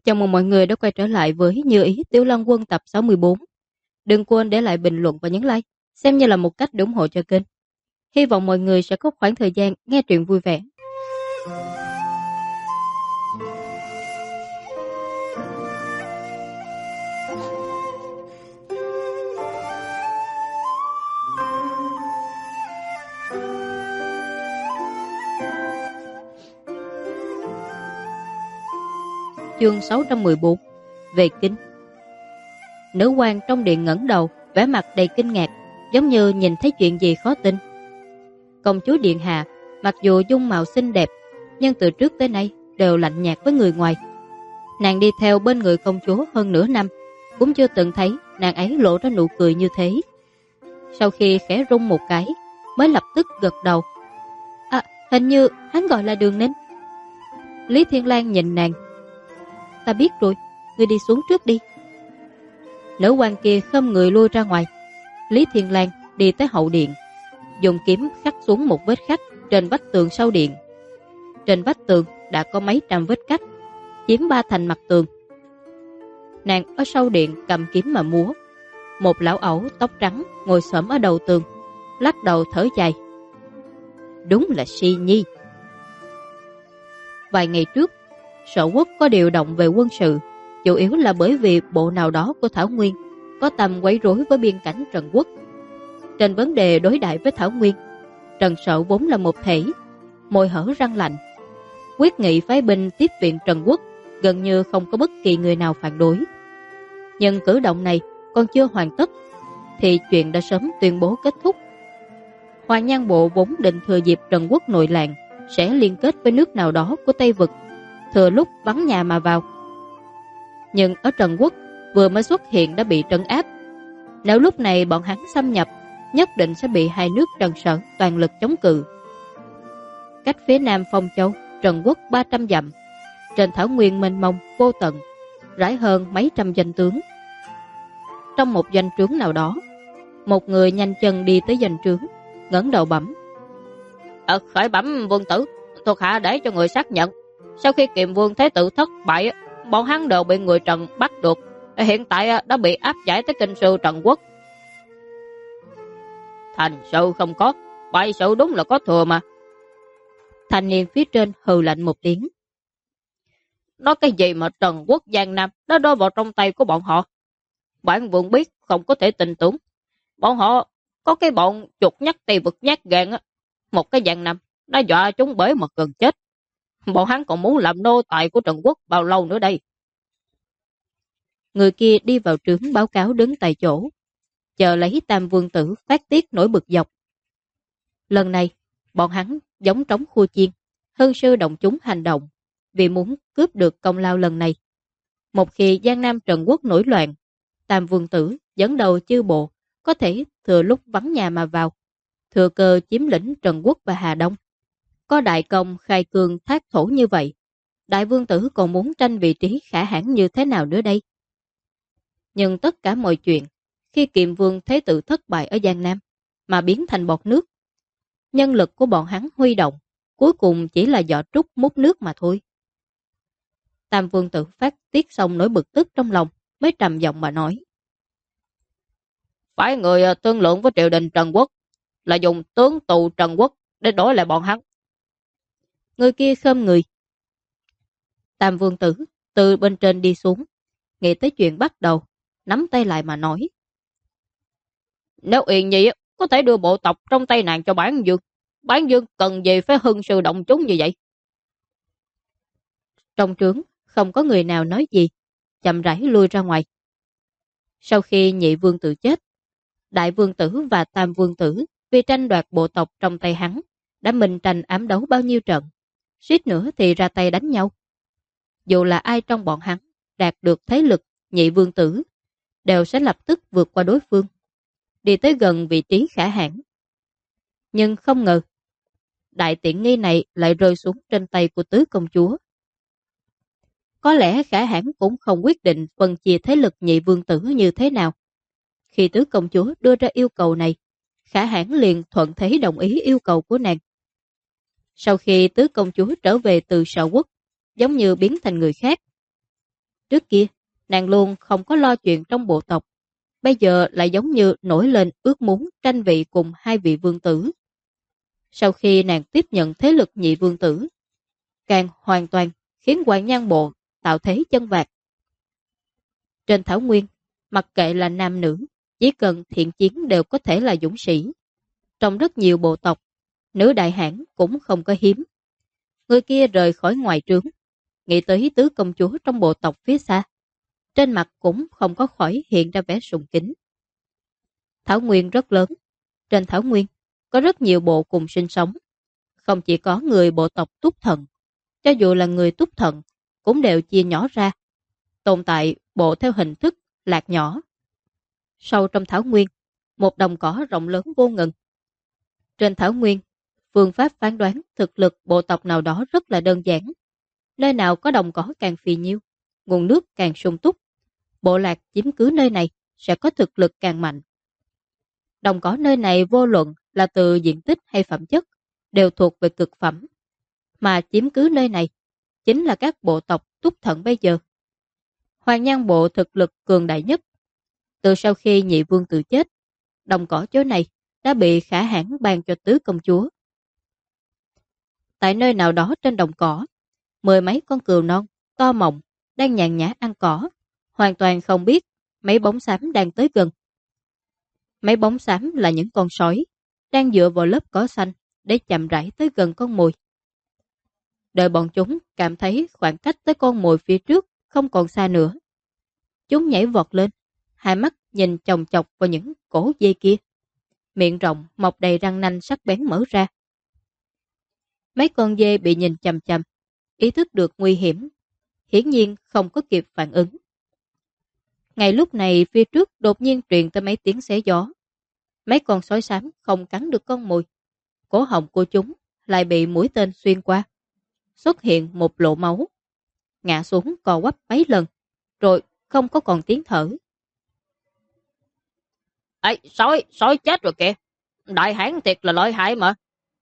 Chào mừng mọi người đã quay trở lại với Như Ý Tiểu Lăng Quân tập 64. Đừng quên để lại bình luận và nhấn like, xem như là một cách để ủng hộ cho kênh. Hy vọng mọi người sẽ có khoảng thời gian nghe truyện vui vẻ. Chương 614. Về kinh. Nữ quan trong điện ngẩng đầu, vẻ mặt đầy kinh ngạc, giống như nhìn thấy chuyện gì khó tin. Công chúa điện hạ, mặc dù dung mạo xinh đẹp, nhưng từ trước tới nay đều lạnh nhạt với người ngoài. Nàng đi theo bên người công chúa hơn nửa năm, cũng chưa từng thấy nàng ấy lộ ra nụ cười như thế. Sau khi khẽ rung một cái, mới lập tức gật đầu. Hình như hắn gọi là Đường Ninh. Lý Thiên Lang nhìn nàng. Ta biết rồi, ngươi đi xuống trước đi. Nữ quan kia khom người lui ra ngoài. Lý Thiên Lang đi tới hậu điện, dùng kiếm khắc xuống một vết khắc trên vách tường sau điện. Trên vách tường đã có mấy trăm vết cắt, chiếm 3 thành mặt tường. Nàng ở sau điện cầm kiếm mà múa. Một lão ẩu tóc trắng ngồi xổm ở đầu tường, lắc đầu thở dài. Đúng là si nhi. Vài ngày trước, Sở Quốc có điều động về quân sự, chủ yếu là bởi vì bộ nào đó của Thảo Nguyên có tầm quấy rối với biên cảnh Trần Quốc. Trên vấn đề đối đãi với Thảo Nguyên, Trần Sở vốn là một thể, môi hở răng lạnh, quyết nghị phái binh tiếp viện Trần Quốc, gần như không có bất kỳ người nào phản đối. Nhưng cử động này còn chưa hoàn tất, thì chuyện đã sớm tuyên bố kết thúc. Hoàng Nhan Bộ vốn định thừa dịp Trần Quốc nội loạn sẽ liên kết với nước nào đó của Tây Vực, thừa lúc bắn nhà mà vào. Nhưng ở Trần Quốc vừa mới xuất hiện đã bị trấn áp. Nếu lúc này bọn hắn xâm nhập, nhất định sẽ bị hai nước Trần Sở toàn lực chống cự. Cách phía nam Phong Châu, Trần Quốc 300 dặm, trên thảo nguyên mênh mông vô tận, rải hơn mấy trăm doanh tướng. Trong một doanh trướng nào đó, một người nhanh chân đi tới doanh trướng, ngẩng đầu bẩm. Khởi bẩm vương tử, thuộc hạ để cho người xác nhận. Sau khi Kiệm Vương Thế Tử thất bại, bọn hắn đều bị người Trần bắt được. Hiện tại đã bị áp giải tới kinh sư Trần Quốc. Thành sự không có, bại sự đúng là có thừa mà. Thanh niên phía trên hừ lạnh một tiếng. Nói cái gì mà Trần Quốc Giang Nam nó rơi vào trong tay của bọn họ. Bản vương biết không có thể tin tưởng. Bọn họ có cái bọn chuột nhắt Tây Vực nhát gan á. Một cái Giang Nam đã dọa chúng bể mà gần chết. Bọn hắn còn muốn làm nô tài của Trần Quốc bao lâu nữa đây? Người kia đi vào trướng báo cáo đứng tại chỗ, chờ lấy Tam Vương Tử phát tiết nổi bực dọc. Lần này, bọn hắn giống trống khua chiên, hương sư động chúng hành động, vì muốn cướp được công lao lần này. Một khi Giang Nam Trần Quốc nổi loạn, Tam Vương Tử dẫn đầu chư bộ có thể thừa lúc vắng nhà mà vào, thừa cơ chiếm lĩnh Trần Quốc và Hà Đông. Có đại công khai cương thác thổ như vậy, Đại Vương Tử còn muốn tranh vị trí khả hãn như thế nào nữa đây? Nhưng tất cả mọi chuyện, khi Kiệm Vương Thế Tử thất bại ở Giang Nam, mà biến thành bọt nước. Nhân lực của bọn hắn huy động, cuối cùng chỉ là giỏ trúc múc nước mà thôi. Tam Vương Tử phát tiết xong nỗi bực tức trong lòng, mới trầm giọng mà nói. Phải người tương lượng với triều đình Trần Quốc, là dùng tướng tù Trần Quốc để đổi lại bọn hắn. Người kia khom người. Tam Vương Tử từ bên trên đi xuống, nghĩ tới chuyện bắt đầu, nắm tay lại mà nói. Nếu Uyển Nhi có thể đưa bộ tộc trong tay nàng cho Bán Dương cần gì phải hưng sư động chúng như vậy? Trong trướng không có người nào nói gì, chậm rãi lui ra ngoài. Sau khi Nhị Vương Tử chết, Đại Vương Tử và Tam Vương Tử vì tranh đoạt bộ tộc trong tay hắn đã minh tranh ám đấu bao nhiêu trận, suýt nữa thì ra tay đánh nhau. Dù là ai trong bọn hắn đạt được thế lực Nhị Vương Tử, đều sẽ lập tức vượt qua đối phương, đi tới gần vị trí khả hãn. Nhưng không ngờ, đại tiện nghi này lại rơi xuống trên tay của tứ công chúa. Có lẽ khả hãn cũng không quyết định phân chia thế lực Nhị Vương Tử như thế nào. Khi tứ công chúa đưa ra yêu cầu này, khả hãn liền thuận thế đồng ý yêu cầu của nàng. Sau khi tứ công chúa trở về từ Sở Quốc, giống như biến thành người khác. Trước kia, nàng luôn không có lo chuyện trong bộ tộc, bây giờ lại giống như nổi lên ước muốn tranh vị cùng hai vị vương tử. Sau khi nàng tiếp nhận thế lực nhị vương tử, càng hoàn toàn khiến Hoàng Nhan Bộ tạo thế chân vạc. Trên thảo nguyên, mặc kệ là nam nữ, chỉ cần thiện chiến đều có thể là dũng sĩ. Trong rất nhiều bộ tộc, nữ đại hãn cũng không có hiếm. Người kia rời khỏi ngoài trướng, nghĩ tới tứ công chúa trong bộ tộc phía xa. Trên mặt cũng không có khỏi hiện ra vẻ sùng kính. Thảo nguyên rất lớn. Trên thảo nguyên, có rất nhiều bộ cùng sinh sống. Không chỉ có người bộ tộc Túc Thần, cho dù là người Túc Thần, cũng đều chia nhỏ ra, tồn tại bộ theo hình thức lạc nhỏ. Sâu trong thảo nguyên, một đồng cỏ rộng lớn vô ngần. Trên thảo nguyên, phương pháp phán đoán thực lực bộ tộc nào đó rất là đơn giản. Nơi nào có đồng cỏ càng phì nhiêu, nguồn nước càng sung túc, bộ lạc chiếm cứ nơi này sẽ có thực lực càng mạnh. Đồng cỏ nơi này vô luận là từ diện tích hay phẩm chất đều thuộc về cực phẩm, mà chiếm cứ nơi này chính là các bộ tộc Túc Thần bây giờ. Hoàng Nhan bộ thực lực cường đại nhất. Từ sau khi nhị vương tự chết, đồng cỏ chỗ này đã bị Khả Hãn ban cho tứ công chúa. Tại nơi nào đó trên đồng cỏ, 10 mấy con cừu non, to mọng, đang nhàn nhã ăn cỏ, hoàn toàn không biết mấy bóng xám đang tới gần. Mấy bóng xám là những con sói, đang dựa vào lớp cỏ xanh để chậm rãi tới gần con mồi. Đợi bọn chúng cảm thấy khoảng cách tới con mồi phía trước không còn xa nữa. Chúng nhảy vọt lên, hai mắt nhìn chòng chọc vào những cổ dây kia. Miệng rộng mọc đầy răng nanh sắc bén mở ra. Mấy con dê bị nhìn chằm chằm, ý thức được nguy hiểm, hiển nhiên không có kịp phản ứng. Ngay lúc này phía trước đột nhiên truyền tới mấy tiếng xé gió. Mấy con sói xám không cắn được con mồi. Cổ họng của chúng lại bị mũi tên xuyên qua. Xuất hiện một lỗ máu. Ngã xuống co quắp mấy lần, rồi không có còn tiếng thở. Ê, sói chết rồi kìa. Đại hãn thiệt là lợi hại mà.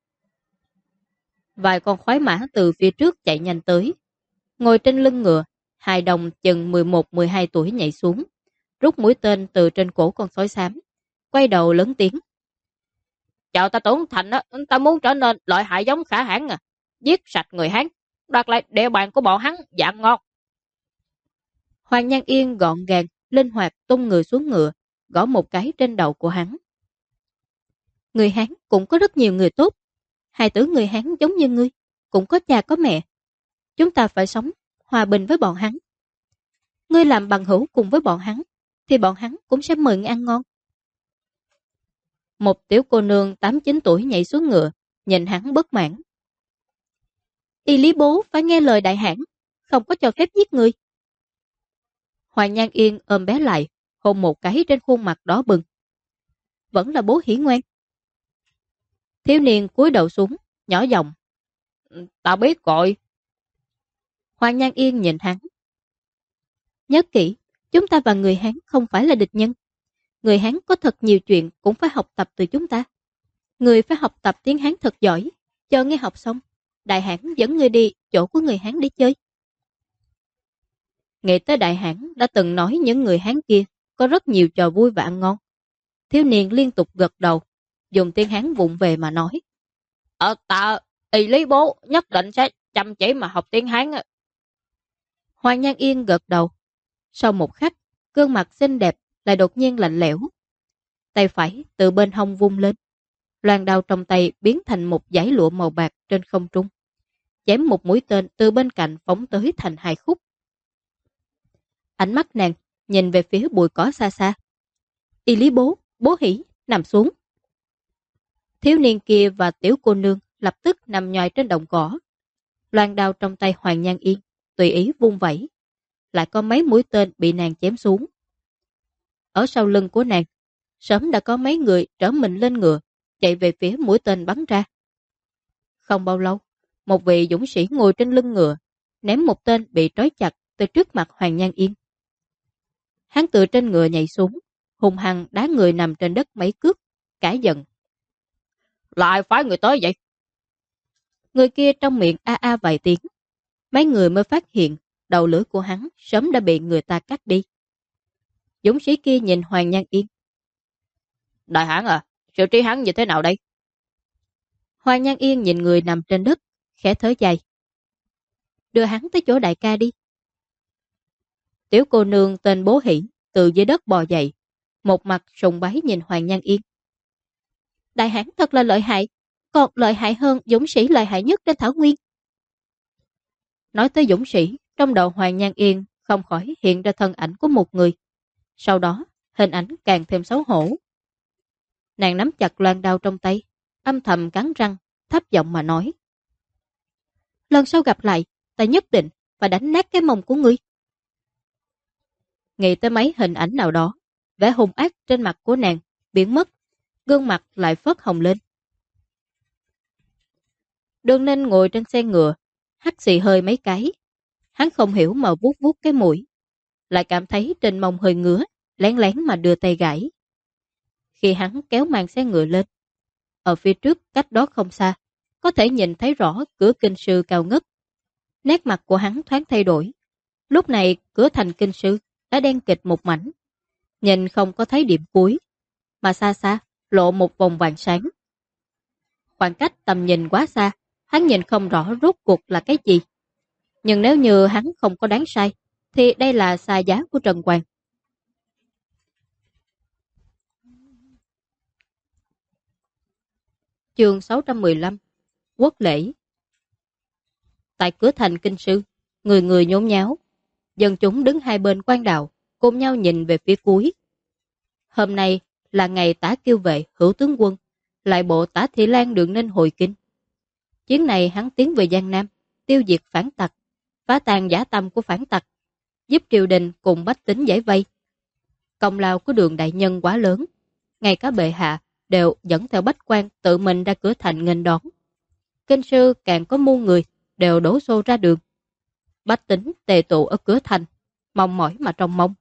Vài con khoái mã từ phía trước chạy nhanh tới. Ngồi trên lưng ngựa, hai đồng chừng 11-12 tuổi nhảy xuống, rút mũi tên từ trên cổ con sói xám, quay đầu lớn tiếng. Chào ta Tưởng Thành á, ta muốn trở nên lợi hại giống Khả Hãn à. Giết sạch người Hán, đoạt lại địa bàn của bọn hắn, dạng ngon. Hoàng Nhan Yên gọn gàng, linh hoạt tung người xuống ngựa, gõ một cái trên đầu của hắn. Người Hán cũng có rất nhiều người tốt. Hai tử người Hán giống như ngươi, cũng có cha có mẹ. Chúng ta phải sống hòa bình với bọn hắn. Ngươi làm bằng hữu cùng với bọn hắn, thì bọn hắn cũng sẽ mời ngươi ăn ngon. Một tiểu cô nương 8-9 tuổi nhảy xuống ngựa, nhìn hắn bất mãn. Y Lý bố phải nghe lời đại hãn, không có cho phép giết người. Hoàng Nhan Yên ôm bé lại, hôn một cái trên khuôn mặt đỏ bừng. Vẫn là bố hiển ngoan. Thiếu niên cúi đầu xuống, nhỏ giọng. Ta biết rồi. Hoàng Nhan Yên nhìn hắn. Nhớ kỹ, chúng ta và người Hán không phải là địch nhân. Người Hán có thật nhiều chuyện cũng phải học tập từ chúng ta. Người phải học tập tiếng Hán thật giỏi. Chờ nghe học xong, Đại Hãn dẫn người đi chỗ của người Hán để chơi. Nghĩ tới Đại Hãn đã từng nói những người Hán kia có rất nhiều trò vui và ăn ngon. Thiếu niên liên tục gật đầu, dùng tiếng Hán vụng về mà nói. Ta, Y Lý bố nhất định sẽ chăm chỉ mà học tiếng Hán. Hoàng Nhan Yên gật đầu. Sau một khắc, gương mặt xinh đẹp lại đột nhiên lạnh lẽo. Tay phải từ bên hông vung lên. Loan đao trong tay biến thành một dải lụa màu bạc trên không trung. Chém một mũi tên từ bên cạnh phóng tới thành hai khúc. Ánh mắt nàng nhìn về phía bụi cỏ xa xa. Y Lý bố, bố hỉ, nằm xuống. Thiếu niên kia và tiểu cô nương lập tức nằm nhòi trên đồng cỏ. Loan đao trong tay Hoàng Nhan Yên tùy ý vung vẩy. Lại có mấy mũi tên bị nàng chém xuống. Ở sau lưng của nàng, sớm đã có mấy người trở mình lên ngựa, chạy về phía mũi tên bắn ra. Không bao lâu, một vị dũng sĩ ngồi trên lưng ngựa, ném một tên bị trói chặt từ trước mặt Hoàng Nhan Yên. Hắn từ trên ngựa nhảy xuống, hùng hăng đá người nằm trên đất mấy cước, cãi giận. Lại phái người tới vậy? Người kia trong miệng a a vài tiếng. Mấy người mới phát hiện đầu lưỡi của hắn sớm đã bị người ta cắt đi. Dũng sĩ kia nhìn Hoàng Nhan Yên. Đại hãn à, sự trí hắn như thế nào đây? Hoàng Nhan Yên nhìn người nằm trên đất, khẽ thở dài. Đưa hắn tới chỗ đại ca đi. Tiểu cô nương tên Bố Hỷ từ dưới đất bò dậy, một mặt sùng bái nhìn Hoàng Nhan Yên. Đại hãn thật là lợi hại, còn lợi hại hơn dũng sĩ lợi hại nhất trên thảo nguyên. Nói tới dũng sĩ, trong đầu Hoàng Nhan Yên không khỏi hiện ra thân ảnh của một người. Sau đó, hình ảnh càng thêm xấu hổ. Nàng nắm chặt loan đao trong tay, âm thầm cắn răng, thấp giọng mà nói. Lần sau gặp lại, ta nhất định phải đánh nát cái mông của ngươi. Nghĩ tới mấy hình ảnh nào đó, vẻ hung ác trên mặt của nàng biến mất, gương mặt lại phớt hồng lên. Đường Ninh ngồi trên xe ngựa, hắt xì hơi mấy cái. Hắn không hiểu mà vuốt vuốt cái mũi, lại cảm thấy trên mông hơi ngứa, lén lén mà đưa tay gãi. Khi hắn kéo màn xe ngựa lên, ở phía trước cách đó không xa, có thể nhìn thấy rõ cửa kinh sư cao ngất. Nét mặt của hắn thoáng thay đổi. Lúc này cửa thành kinh sư đã đen kịt một mảnh, nhìn không có thấy điểm cuối, mà xa xa lộ một vòng vàng sáng. Khoảng cách tầm nhìn quá xa, hắn nhìn không rõ rốt cuộc là cái gì. Nhưng nếu như hắn không có đoán sai, thì đây là xa giá của Trần Quang. Chương 615 Quốc lễ. Tại cửa thành kinh sư, người người nhốn nháo. Dân chúng đứng hai bên quan đạo, cùng nhau nhìn về phía cuối. Hôm nay là ngày Tả Kiêu Vệ Hữu tướng quân, lại bộ Tả Thị Lan Đường Ninh hồi kinh. Chuyến này hắn tiến về Giang Nam, tiêu diệt phản tặc, phá tan dã tâm của phản tặc, giúp triều đình cùng bách tính giải vây. Công lao của Đường đại nhân quá lớn, ngay cả bệ hạ đều dẫn theo bách quan tự mình ra cửa thành nghênh đón. Kinh sư càng có muôn người đều đổ xô ra đường. Bách tính tề tụ ở cửa thành, mong mỏi mà trông mong.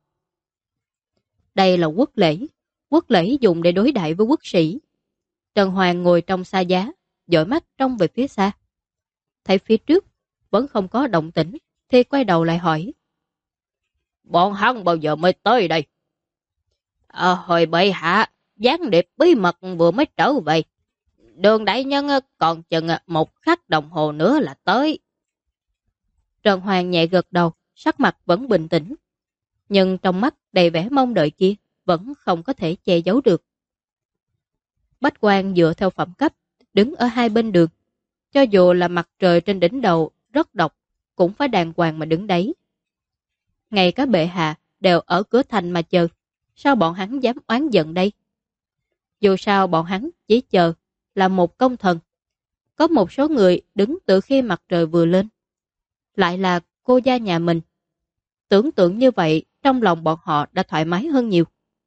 Đây là quốc lễ dùng để đối đại với quốc sĩ. Trần Hoàng ngồi trong xa giá, dõi mắt trông về phía xa. Thấy phía trước vẫn không có động tĩnh, thì quay đầu lại hỏi. Bọn hắn bao giờ mới tới đây? Hồi bệ hạ, gián điệp bí mật vừa mới trở về. Đường đại nhân còn chừng một khắc đồng hồ nữa là tới. Trần Hoàng nhẹ gật đầu, sắc mặt vẫn bình tĩnh. Nhưng trong mắt đầy vẻ mong đợi kia vẫn không có thể che giấu được. Bách quan dựa theo phẩm cấp, đứng ở hai bên đường. Cho dù là mặt trời trên đỉnh đầu rất độc, cũng phải đàng hoàng mà đứng đấy. Ngay cả bệ hạ đều ở cửa thành mà chờ. Sao bọn hắn dám oán giận đây? Dù sao bọn hắn chỉ chờ là một công thần. Có một số người đứng từ khi mặt trời vừa lên. Lại là cô gia nhà mình. Tưởng tượng như vậy, trong lòng bọn họ đã thoải mái hơn nhiều.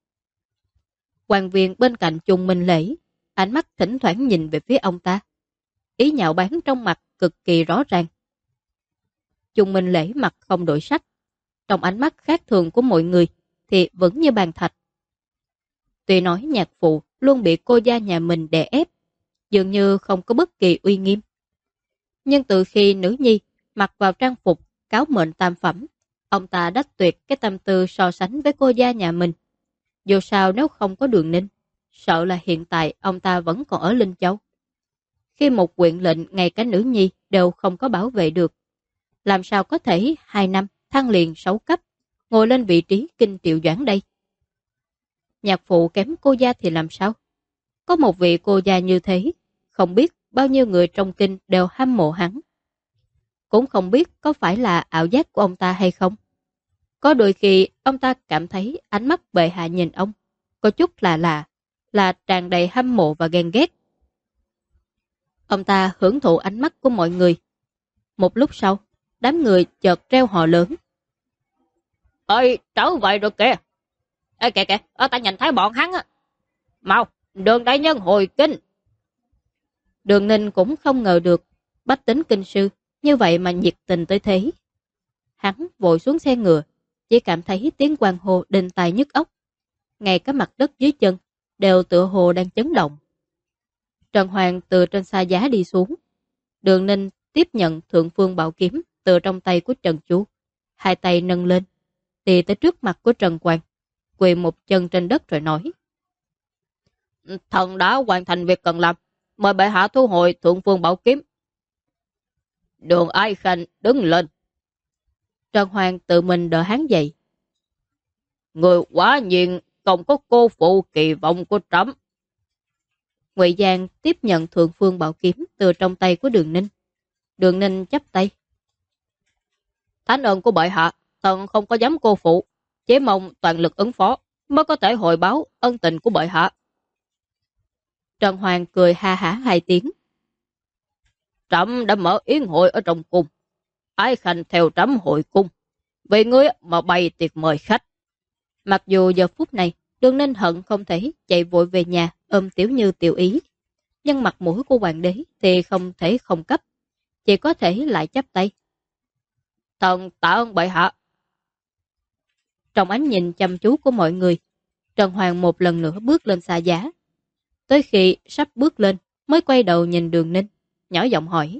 Quan viên bên cạnh Trung Minh Lễ, ánh mắt thỉnh thoảng nhìn về phía ông ta. Ý nhạo báng trong mặt cực kỳ rõ ràng. Trung Minh Lễ mặt không đổi sắc. Trong ánh mắt khác thường của mọi người thì vẫn như bàn thạch. Tuy nói nhạc phụ luôn bị cô gia nhà mình đè ép, dường như không có bất kỳ uy nghiêm. Nhưng từ khi nữ nhi mặc vào trang phục cáo mệnh tam phẩm, ông ta đã tuyệt cái tâm tư so sánh với cô gia nhà mình. Dù sao nếu không có Đường Ninh, sợ là hiện tại ông ta vẫn còn ở Linh Châu. Khi một huyện lệnh ngay cả nữ nhi đều không có bảo vệ được, làm sao có thể 2 năm thăng liền 6 cấp, ngồi lên vị trí kinh triệu doãn đây? Nhạc phụ kém cô gia thì làm sao? Có một vị cô gia như thế, không biết bao nhiêu người trong kinh đều hâm mộ hắn. Cũng không biết có phải là ảo giác của ông ta hay không. Có đôi khi ông ta cảm thấy ánh mắt bệ hạ nhìn ông có chút là tràn đầy hâm mộ và ghen ghét. Ông ta hưởng thụ ánh mắt của mọi người. Một lúc sau, đám người chợt reo hò lớn. Ơi, trở về rồi kìa. Ê kìa kìa, ta nhìn thấy bọn hắn á. Mau, Đường đại nhân hồi kinh. Đường Ninh cũng không ngờ được bách tính kinh sư như vậy mà nhiệt tình tới thế. Hắn vội xuống xe ngựa, chỉ cảm thấy tiếng hoan hô đinh tai nhức óc. Ngay cả mặt đất dưới chân đều tựa hồ đang chấn động. Trần Hoàng từ trên xa giá đi xuống. Đường Ninh tiếp nhận thượng phương bảo kiếm từ trong tay của Trần Chu, hai tay nâng lên, đi tới trước mặt của Trần Quang, quỳ một chân trên đất rồi nói. Thần đã hoàn thành việc cần làm, mời bệ hạ thu hồi Thượng Phương Bảo Kiếm. Đường Ái Khanh đứng lên. Trần Hoàng tự mình đỡ hắn dậy. Người quả nhiên không có cô phụ kỳ vọng của trẫm. Ngụy Giang tiếp nhận Thượng Phương Bảo Kiếm từ trong tay của Đường Ninh. Đường Ninh chắp tay. Thánh ơn của bệ hạ, thần không có dám cô phụ, chỉ mong toàn lực ứng phó mới có thể hồi báo ân tình của bệ hạ. Trần Hoàng cười ha hả hai tiếng. Trẫm đã mở yến hội ở trong cung, Ái Khanh theo trẫm hội cung, vì ngươi mà bày tiệc mời khách. Mặc dù giờ phút này Đường Ninh hận không thể chạy vội về nhà ôm Tiểu Như Tiểu Ý, nhưng mặt mũi của hoàng đế thì không thể không cấp, chỉ có thể lại chắp tay. Thần tạ ơn bệ hạ. Trong ánh nhìn chăm chú của mọi người, Trần Hoàng một lần nữa bước lên xa giá. Tới khi sắp bước lên mới quay đầu nhìn Đường Ninh, nhỏ giọng hỏi.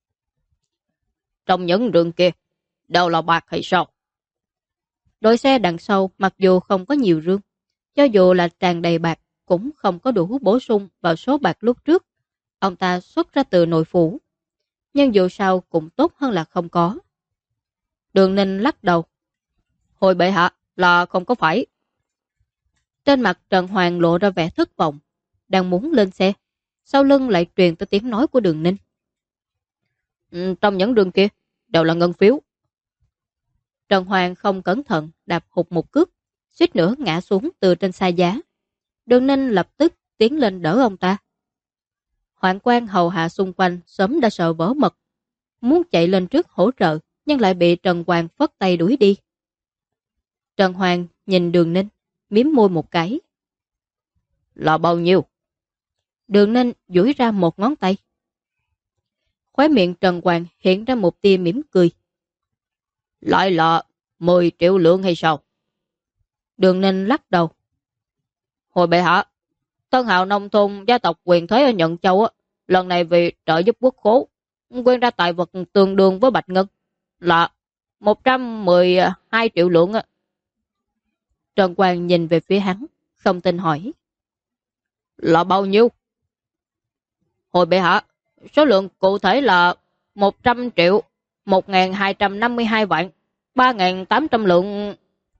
Trong những đường kia, đều là bạc hay sao? Đội xe đằng sau mặc dù không có nhiều rương, cho dù là tràn đầy bạc cũng không có đủ bổ sung vào số bạc lúc trước ông ta xuất ra từ nội phủ. Nhưng dù sao cũng tốt hơn là không có. Đường Ninh lắc đầu. Hồi bệ hạ là không có phải. Trên mặt Trần Hoàng lộ ra vẻ thất vọng, đang muốn lên xe. Sau lưng lại truyền tới tiếng nói của Đường Ninh. Trong những đường kia đều là ngân phiếu. Trần Hoàng không cẩn thận đạp hụt một cước, suýt nữa ngã xuống từ trên xa giá. Đường Ninh lập tức tiến lên đỡ ông ta. Hoạn quan hầu hạ xung quanh sớm đã sợ vỡ mật, muốn chạy lên trước hỗ trợ nhưng lại bị Trần Hoàng phất tay đuổi đi. Trần Hoàng nhìn Đường Ninh, mím môi một cái. Là bao nhiêu? Đường Ninh duỗi ra một ngón tay. Khóe miệng Trần Hoàng hiện ra một tia mỉm cười. Lại là 10 triệu lượng hay sao? Đường Ninh lắc đầu. Hồi bệ hạ, Tân Hào nông thôn gia tộc quyền thế ở Nhận Châu lần này vì trợ giúp quốc khố quyên ra tài vật tương đương với bạch ngân là 112 triệu lượng. Trần Quang nhìn về phía hắn, không tin hỏi. Là bao nhiêu? Hồi bệ hạ, số lượng cụ thể là 100 triệu, 1.252 vạn, 3.800 lượng.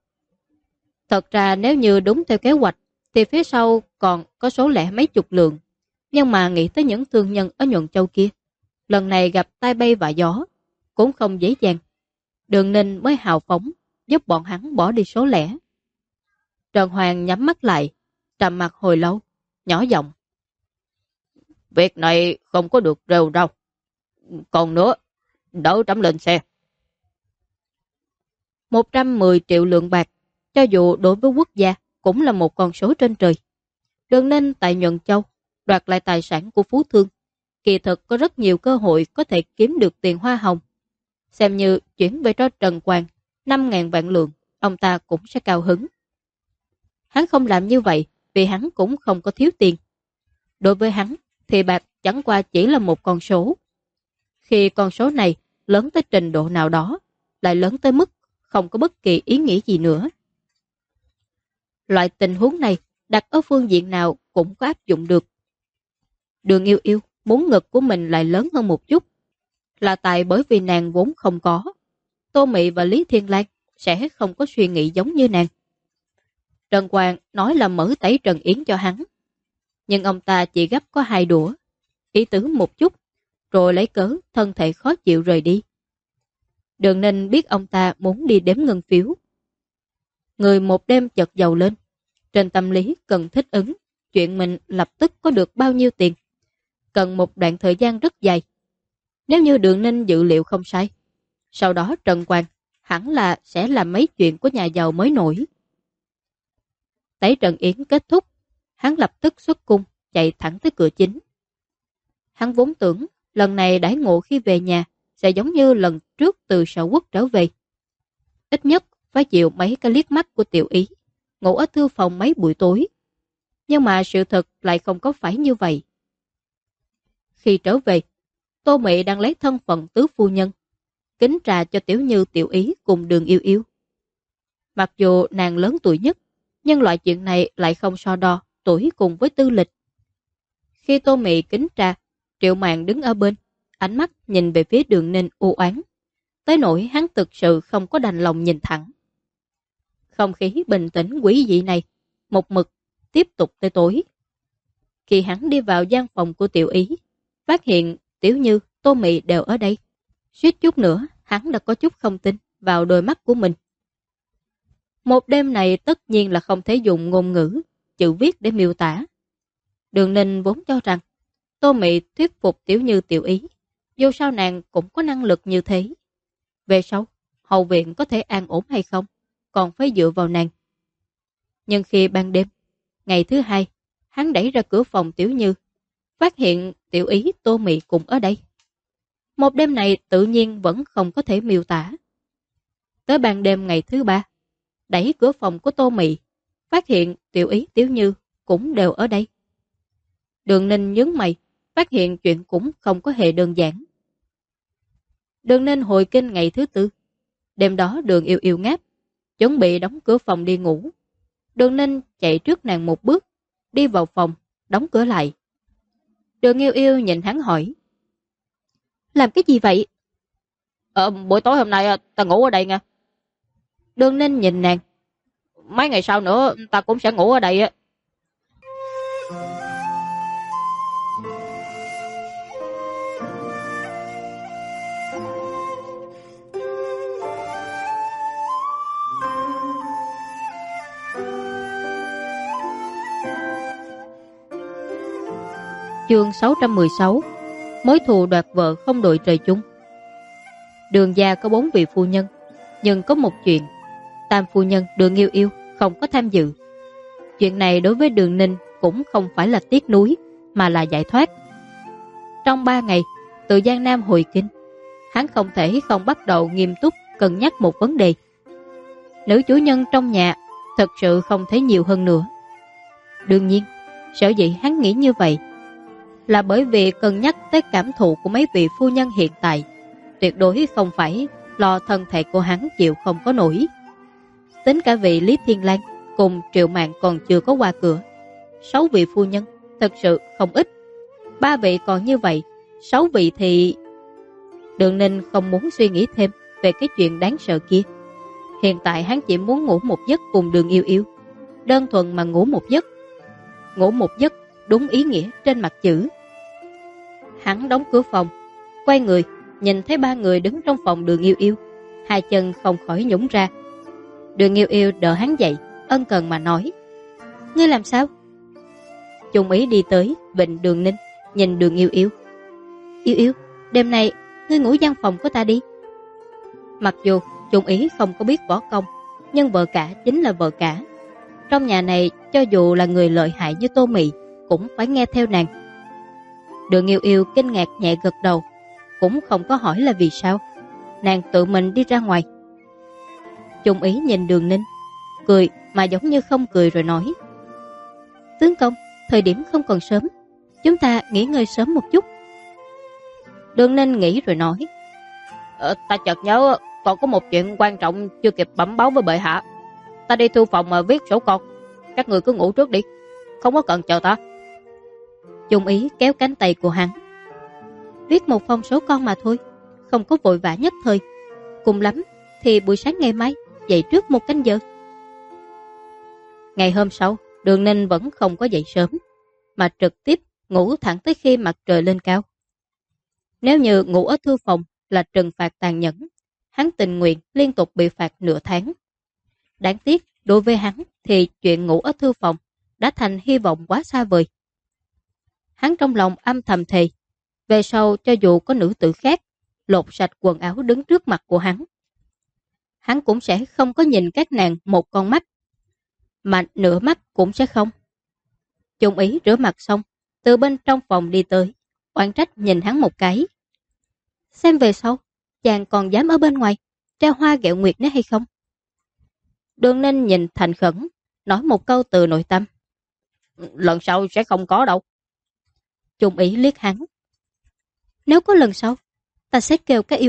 Thật ra nếu như đúng theo kế hoạch, thì phía sau còn có số lẻ mấy chục lượng. Nhưng mà nghĩ tới những thương nhân ở Nhuận Châu kia, lần này gặp tai bay vạ gió, cũng không dễ dàng. Đường Ninh mới hào phóng, giúp bọn hắn bỏ đi số lẻ. Trần Hoàng nhắm mắt lại, trầm mặt hồi lâu, nhỏ giọng. Việc này không có được rêu rao. Còn nữa, đỡ trẫm lên xe. 110 triệu lượng bạc, cho dù đối với quốc gia, cũng là một con số trên trời. Đường Ninh tại Nhuận Châu, đoạt lại tài sản của phú thương, kỳ thực có rất nhiều cơ hội có thể kiếm được tiền hoa hồng. Xem như chuyển về cho Trần Quang 5.000 vạn lượng, ông ta cũng sẽ cao hứng. Hắn không làm như vậy vì hắn cũng không có thiếu tiền. Đối với hắn thì bạc chẳng qua chỉ là một con số. Khi con số này lớn tới trình độ nào đó, lại lớn tới mức không có bất kỳ ý nghĩa gì nữa. Loại tình huống này đặt ở phương diện nào cũng có áp dụng được. Đường Yêu Yêu muốn ngực của mình lại lớn hơn một chút, là tại bởi vì nàng vốn không có. Tô Mị và Lý Thiên Lan sẽ không có suy nghĩ giống như nàng. Trần Quang nói là mở tẩy Trần Yến cho hắn, nhưng ông ta chỉ gấp có 2 đũa, ý tứ một chút, rồi lấy cớ thân thể khó chịu rời đi. Đường Ninh biết ông ta muốn đi đếm ngân phiếu. Người một đêm chợt giàu lên, trên tâm lý cần thích ứng, chuyện mình lập tức có được bao nhiêu tiền, cần một đoạn thời gian rất dài. Nếu như Đường Ninh dự liệu không sai, sau đó Trần Quang hẳn là sẽ làm mấy chuyện của nhà giàu mới nổi. Tẩy Trần Yến kết thúc, hắn lập tức xuất cung, chạy thẳng tới cửa chính. Hắn vốn tưởng lần này đãi ngộ khi về nhà sẽ giống như lần trước từ Sở Quốc trở về. Ít nhất phải chịu mấy cái liếc mắt của Tiểu Ý, ngủ ở thư phòng mấy buổi tối. Nhưng mà sự thật lại không có phải như vậy. Khi trở về, Tô Mị đang lấy thân phận tứ phu nhân. kính trà cho Tiểu Như, Tiểu Ý cùng Đường Yêu Yêu. Mặc dù nàng lớn tuổi nhất, nhưng loại chuyện này lại không so đo tuổi cùng với tư lịch. Khi Tô Mị kính trà, Triệu Mạn đứng ở bên, ánh mắt nhìn về phía Đường Ninh u oán, tới nỗi hắn thực sự không có đành lòng nhìn thẳng. Không khí bình tĩnh quý dị này, một mực tiếp tục tới tối. Khi hắn đi vào gian phòng của Tiểu Ý, phát hiện Tiểu Như, Tô Mị đều ở đây. Suýt chút nữa, hắn đã có chút không tin vào đôi mắt của mình. Một đêm này tất nhiên là không thể dùng ngôn ngữ, chữ viết để miêu tả. Đường Ninh vốn cho rằng Tô Mị thuyết phục Tiểu Như, Tiểu Ý, dù sao nàng cũng có năng lực như thế. Về sau, hậu viện có thể an ổn hay không, còn phải dựa vào nàng. Nhưng khi ban đêm, ngày thứ hai, hắn đẩy ra cửa phòng Tiểu Như, phát hiện Tiểu Ý, Tô Mị cũng ở đây. Một đêm này tự nhiên vẫn không có thể miêu tả. Tới ban đêm ngày thứ ba, đẩy cửa phòng của Tô Mị, phát hiện Tiểu Ý, Tiểu Như cũng đều ở đây. Đường Ninh nhướng mày, phát hiện chuyện cũng không có hề đơn giản. Đường Ninh hồi kinh ngày thứ tư. Đêm đó Đường Yêu Yêu ngáp, chuẩn bị đóng cửa phòng đi ngủ. Đường Ninh chạy trước nàng một bước, đi vào phòng, đóng cửa lại. Đường Yêu Yêu nhìn hắn hỏi, làm cái gì vậy? Buổi tối hôm nay ta ngủ ở đây nha. Đường Ninh nhìn nàng, mấy ngày sau nữa ta cũng sẽ ngủ ở đây á. Chương 616, mối thù đoạt vợ không đội trời chung. Đường gia có 4 vị phu nhân, nhưng có một chuyện, tam phu nhân Đường Yêu Yêu không có tham dự. Chuyện này đối với Đường Ninh cũng không phải là tiếc nuối, mà là giải thoát. Trong 3 ngày, từ Giang Nam hồi kinh, hắn không thể không bắt đầu nghiêm túc cân nhắc một vấn đề. Nữ chủ nhân trong nhà thật sự không thể nhiều hơn nữa. Đương nhiên, sở dĩ hắn nghĩ như vậy là bởi vì cân nhắc tới cảm thụ của mấy vị phu nhân hiện tại, tuyệt đối không phải lo thân thể của hắn chịu không có nổi. Tính cả vị Lý Thiên Lan cùng Triệu Mạn còn chưa có qua cửa, 6 vị phu nhân thật sự không ít. 3 vị còn như vậy, 6 vị thì... Đường Ninh không muốn suy nghĩ thêm về cái chuyện đáng sợ kia. Hiện tại hắn chỉ muốn ngủ một giấc cùng Đường Yêu Yêu, đơn thuần mà ngủ một giấc. Ngủ một giấc đúng ý nghĩa trên mặt chữ. Hắn đóng cửa phòng, quay người, nhìn thấy 3 người đứng trong phòng Đường Yêu Yêu, hai chân không khỏi nhũng ra. Đường Yêu Yêu đỡ hắn dậy, ân cần mà nói, ngươi làm sao? Trung Ý đi tới vịnh Đường Ninh, nhìn Đường Yêu Yêu. Yêu Yêu, đêm nay ngươi ngủ gian phòng của ta đi. Mặc dù Trung Ý không có biết võ công, nhưng vợ cả chính là vợ cả. Trong nhà này, cho dù là người lợi hại như Tô Mị, cũng phải nghe theo nàng. Đường Yêu Yêu kinh ngạc nhẹ gật đầu, cũng không có hỏi là vì sao. Nàng tự mình đi ra ngoài. Trung Ý nhìn Đường Ninh, cười mà giống như không cười rồi nói, tướng công, thời điểm không còn sớm, chúng ta nghỉ ngơi sớm một chút. Đường Ninh nghĩ rồi nói, ta chợt nhớ còn có một chuyện quan trọng chưa kịp bẩm báo với bệ hạ. Ta đi thư phòng mà viết sổ con, các người cứ ngủ trước đi, không có cần chờ ta. Trung Ý kéo cánh tay của hắn, viết một phong số con mà thôi, không có vội vã nhất thời, cùng lắm thì buổi sáng ngày mai dậy trước 1 canh giờ. Ngày hôm sau, Đường Ninh vẫn không có dậy sớm, mà trực tiếp ngủ thẳng tới khi mặt trời lên cao. Nếu như ngủ ở thư phòng là trừng phạt tàn nhẫn, hắn tình nguyện liên tục bị phạt nửa tháng. Đáng tiếc, đối với hắn thì chuyện ngủ ở thư phòng đã thành hy vọng quá xa vời. Hắn trong lòng âm thầm thề, về sau cho dù có nữ tử khác lột sạch quần áo đứng trước mặt của hắn cũng sẽ không có nhìn các nàng một con mắt, mà nửa mắt cũng sẽ không. Trung Ý rửa mặt xong, từ bên trong phòng đi tới, oán trách nhìn hắn một cái. Xem về sau, chàng còn dám ở bên ngoài treo hoa ghẹo nguyệt nữa hay không? Đường Ninh nhìn thành khẩn, nói một câu từ nội tâm. Lần sau sẽ không có đâu. Trung Ý liếc hắn. Nếu có lần sau, ta sẽ kêu cái Yêu Yêu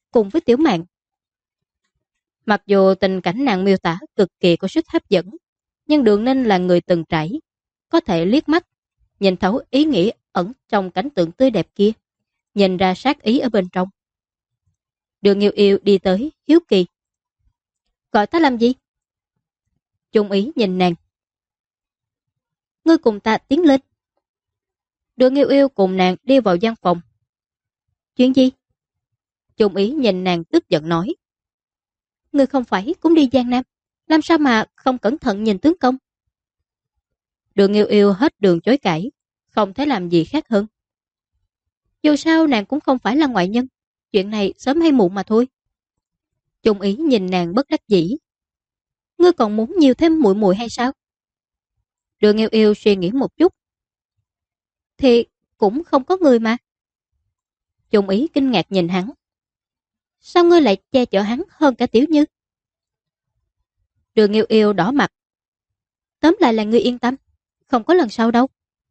cùng với Tiểu Mạn. Mặc dù tình cảnh nàng miêu tả cực kỳ có sức hấp dẫn, nhưng Đường Ninh là người từng trải, có thể liếc mắt nhìn thấu ý nghĩ ẩn trong cảnh tượng tươi đẹp kia, nhìn ra sát ý ở bên trong. Đường Yêu Yêu đi tới, hiếu kỳ. Gọi ta làm gì? Trung Ý nhìn nàng. Ngươi cùng ta tiến lên. Đường Yêu Yêu cùng nàng đi vào gian phòng. Chuyện gì? Trung Ý nhìn nàng tức giận nói. Ngươi không phải cũng đi Giang Nam, làm sao mà không cẩn thận nhìn tướng công? Đường Yêu Yêu hết đường chối cãi, không thể làm gì khác hơn. Dù sao nàng cũng không phải là ngoại nhân, chuyện này sớm hay muộn mà thôi. Trung Ý nhìn nàng bất đắc dĩ. Ngươi còn muốn nhiều thêm muội muội hay sao? Đường Yêu Yêu suy nghĩ một chút. Thì cũng không có người mà. Trung Ý kinh ngạc nhìn hắn. Sao ngươi lại che chở hắn hơn cả Tiểu Như? Đường Yêu Yêu đỏ mặt. Tóm lại là ngươi yên tâm, không có lần sau đâu.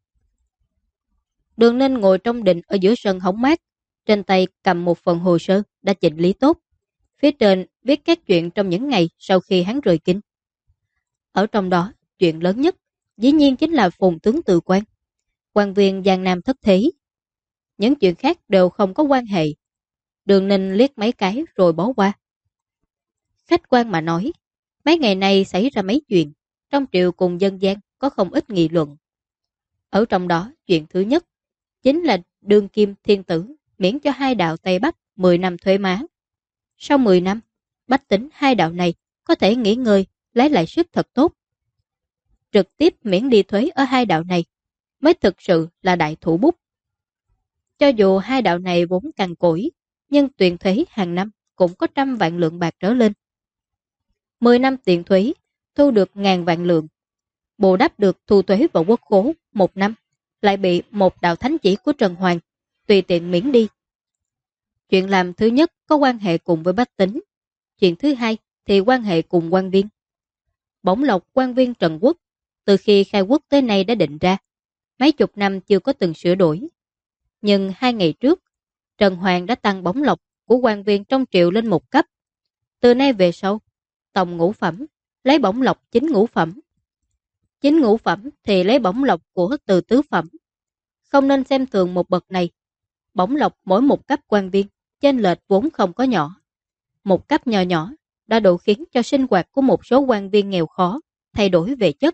Đường Ninh ngồi trong đình ở giữa sân hóng mát, trên tay cầm một phần hồ sơ đã chỉnh lý tốt. Phía trên viết các chuyện trong những ngày sau khi hắn rời kinh. Ở trong đó, chuyện lớn nhất dĩ nhiên chính là Phùng tướng Từ quan viên Giang Nam thất thế. Những chuyện khác đều không có quan hệ. Đường Ninh liếc mấy cái rồi bỏ qua. Khách quan mà nói, mấy ngày nay xảy ra mấy chuyện, trong triều cùng dân gian có không ít nghị luận. Ở trong đó, chuyện thứ nhất chính là đương kim thiên tử miễn cho hai đạo Tây Bắc 10 năm thuế má. Sau 10 năm, bách tính hai đạo này có thể nghỉ ngơi, lấy lại sức thật tốt. Trực tiếp miễn đi thuế ở hai đạo này mới thực sự là đại thủ bút. Cho dù hai đạo này vốn cằn cỗi, nhưng tiền thuế hàng năm cũng có 100 vạn lượng bạc trở lên. 10 năm tiền thuế, thu được 1000 vạn lượng. Bù đắp được thu thuế vào quốc khố 1 năm, lại bị một đạo thánh chỉ của Trần Hoàng tùy tiện miễn đi. Chuyện làm thứ nhất có quan hệ cùng với bách tính. Chuyện thứ hai thì quan hệ cùng quan viên. Bổng lộc quan viên Trần Quốc, từ khi khai quốc tới nay đã định ra, mấy chục năm chưa có từng sửa đổi. Nhưng 2 ngày trước, Trần Hoàng đã tăng bổng lộc của quan viên trong triều lên 1 cấp. Từ nay về sau, tổng ngũ phẩm lấy bổng lộc 9 ngũ phẩm. 9 ngũ phẩm thì lấy bổng lộc của từ tứ phẩm. Không nên xem thường một bậc này. Bổng lộc mỗi 1 cấp quan viên, chênh lệch vốn không có nhỏ. 1 cấp nhỏ nhỏ đã đủ khiến cho sinh hoạt của một số quan viên nghèo khó thay đổi về chất.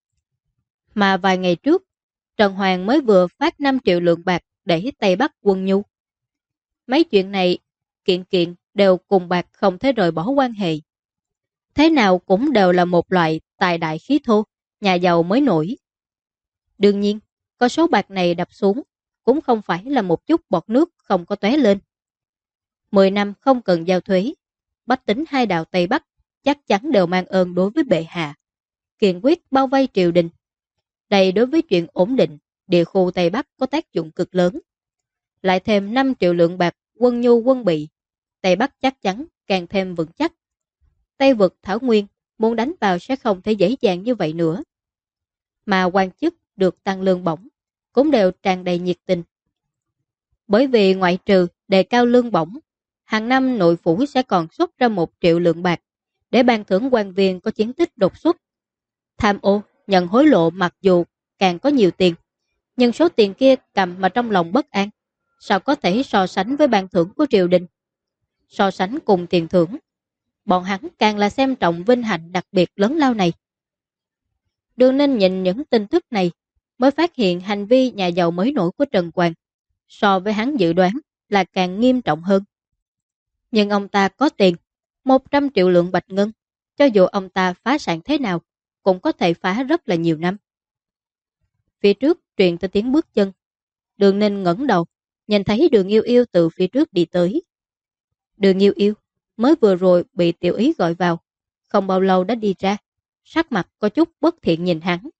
Mà vài ngày trước, Trần Hoàng mới vừa phát 5 triệu lượng bạc để Tây Bắc quân nhu. Mấy chuyện này, kiện kiện đều cùng bạc không thể rời bỏ quan hệ. Thế nào cũng đều là một loại tài đại khí thô, nhà giàu mới nổi. Đương nhiên, có số bạc này đập xuống, cũng không phải là một chút bọt nước không có tóe lên. 10 năm không cần giao thuế, bách tính hai đạo Tây Bắc chắc chắn đều mang ơn đối với bệ hạ. Kiên quyết bao vây triều đình. Đây đối với chuyện ổn định, địa khu Tây Bắc có tác dụng cực lớn. Lại thêm 5 triệu lượng bạc quân nhu quân bị, Tây Bắc chắc chắn càng thêm vững chắc. Tây vực Thảo Nguyên muốn đánh vào sẽ không thể dễ dàng như vậy nữa. Mà quan chức được tăng lương bổng cũng đều tràn đầy nhiệt tình. Bởi vì ngoại trừ đề cao lương bổng, hàng năm nội phủ sẽ còn xuất ra 1 triệu lượng bạc để ban thưởng quan viên có chiến tích đột xuất. Tham ô, nhận hối lộ mặc dù càng có nhiều tiền, nhưng số tiền kia cầm mà trong lòng bất an, sao có thể so sánh với ban thưởng của triều đình? So sánh cùng tiền thưởng, bọn hắn càng là xem trọng vinh hạnh đặc biệt lớn lao này. Đường Ninh nhìn những tin tức này mới phát hiện hành vi nhà giàu mới nổi của Trần Quang so với hắn dự đoán là càng nghiêm trọng hơn. Nhưng ông ta có tiền, 100 triệu lượng bạch ngân, cho dù ông ta phá sản thế nào cũng có thể phá rất là nhiều năm. Phía trước truyền tới tiếng bước chân. Đường Ninh ngẩng đầu, nhìn thấy Đường Yêu Yêu từ phía trước đi tới. Đường Yêu Yêu mới vừa rồi bị Tiểu Ý gọi vào, không bao lâu đã đi ra, sắc mặt có chút bất thiện nhìn hắn.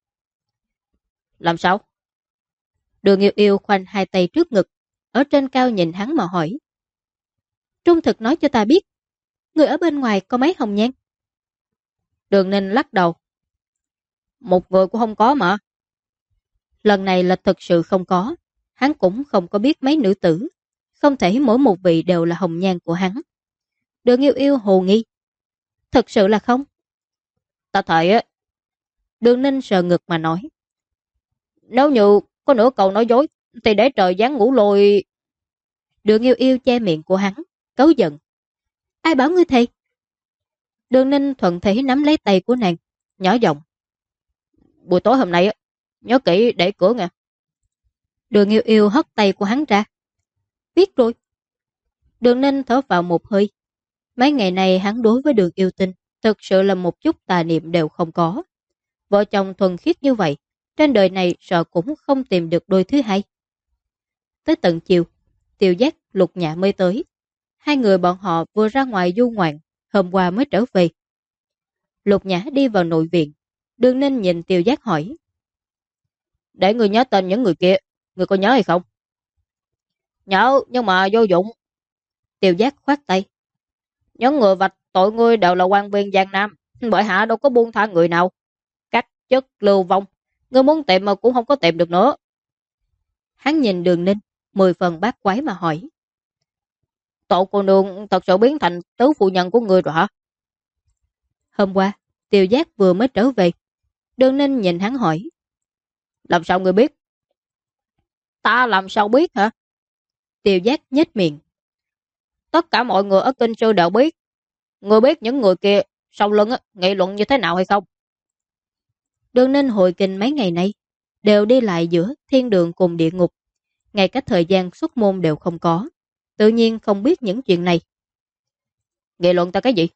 Làm sao? Đường Yêu Yêu khoanh hai tay trước ngực, ở trên cao nhìn hắn mà hỏi. Trung thực nói cho ta biết, người ở bên ngoài có mấy hồng nhan? Đường Ninh lắc đầu. Một người cũng không có mà. Lần này là thật sự không có, hắn cũng không có biết mấy nữ tử, không thể mỗi một vị đều là hồng nhan của hắn. Đường Yêu Yêu hồ nghi. Thật sự là không? Ta thề á. Đường Ninh sờ ngực mà nói. Nếu như có nửa câu nói dối, thì để trời giáng ngủ lôi. Đường Yêu Yêu che miệng của hắn, cấu giận. Ai bảo ngươi thề? Đường Ninh thuận thế nắm lấy tay của nàng, nhỏ giọng. Buổi tối hôm nay á, nhớ kỹ để cửa nha. Đường Yêu Yêu hất tay của hắn ra. Biết rồi. Đường Ninh thở vào một hơi. Mấy ngày này hắn đối với Đường Yêu Tinh thực sự là một chút tà niệm đều không có. Vợ chồng thuần khiết như vậy, trên đời này sợ cũng không tìm được đôi thứ hai. Tới tận chiều, Tiêu Giác, Lục Nhã mới tới. Hai người bọn họ vừa ra ngoài du ngoạn, hôm qua mới trở về. Lục Nhã đi vào nội viện. Đường Ninh nhìn Tiêu Giác hỏi. Để người nhớ tên những người kia, người có nhớ hay không? Nhớ, nhưng mà vô dụng. Tiêu Giác khoát tay. Những người vạch tội ngươi đều là quan viên Giang Nam, bởi hạ đâu có buông tha người nào. Các chất lưu vong, ngươi muốn tìm mà cũng không có tìm được nữa. Hắn nhìn Đường Ninh, 10 phần bát quái mà hỏi. Tổ cô nương thật sự biến thành tứ phụ nhân của ngươi rồi hả? Hôm qua, Tiêu Giác vừa mới trở về. Đường Ninh nhìn hắn hỏi. Làm sao ngươi biết? Ta làm sao biết hả? Tiêu Giác nhếch miệng. Tất cả mọi người ở Kinh Sư đều biết. Ngươi biết những người kia sau lưng nghị luận như thế nào hay không? Đường Ninh hội kinh mấy ngày nay đều đi lại giữa thiên đường cùng địa ngục. Ngay cách thời gian xuất môn đều không có. Tự nhiên không biết những chuyện này. Nghị luận ta cái gì?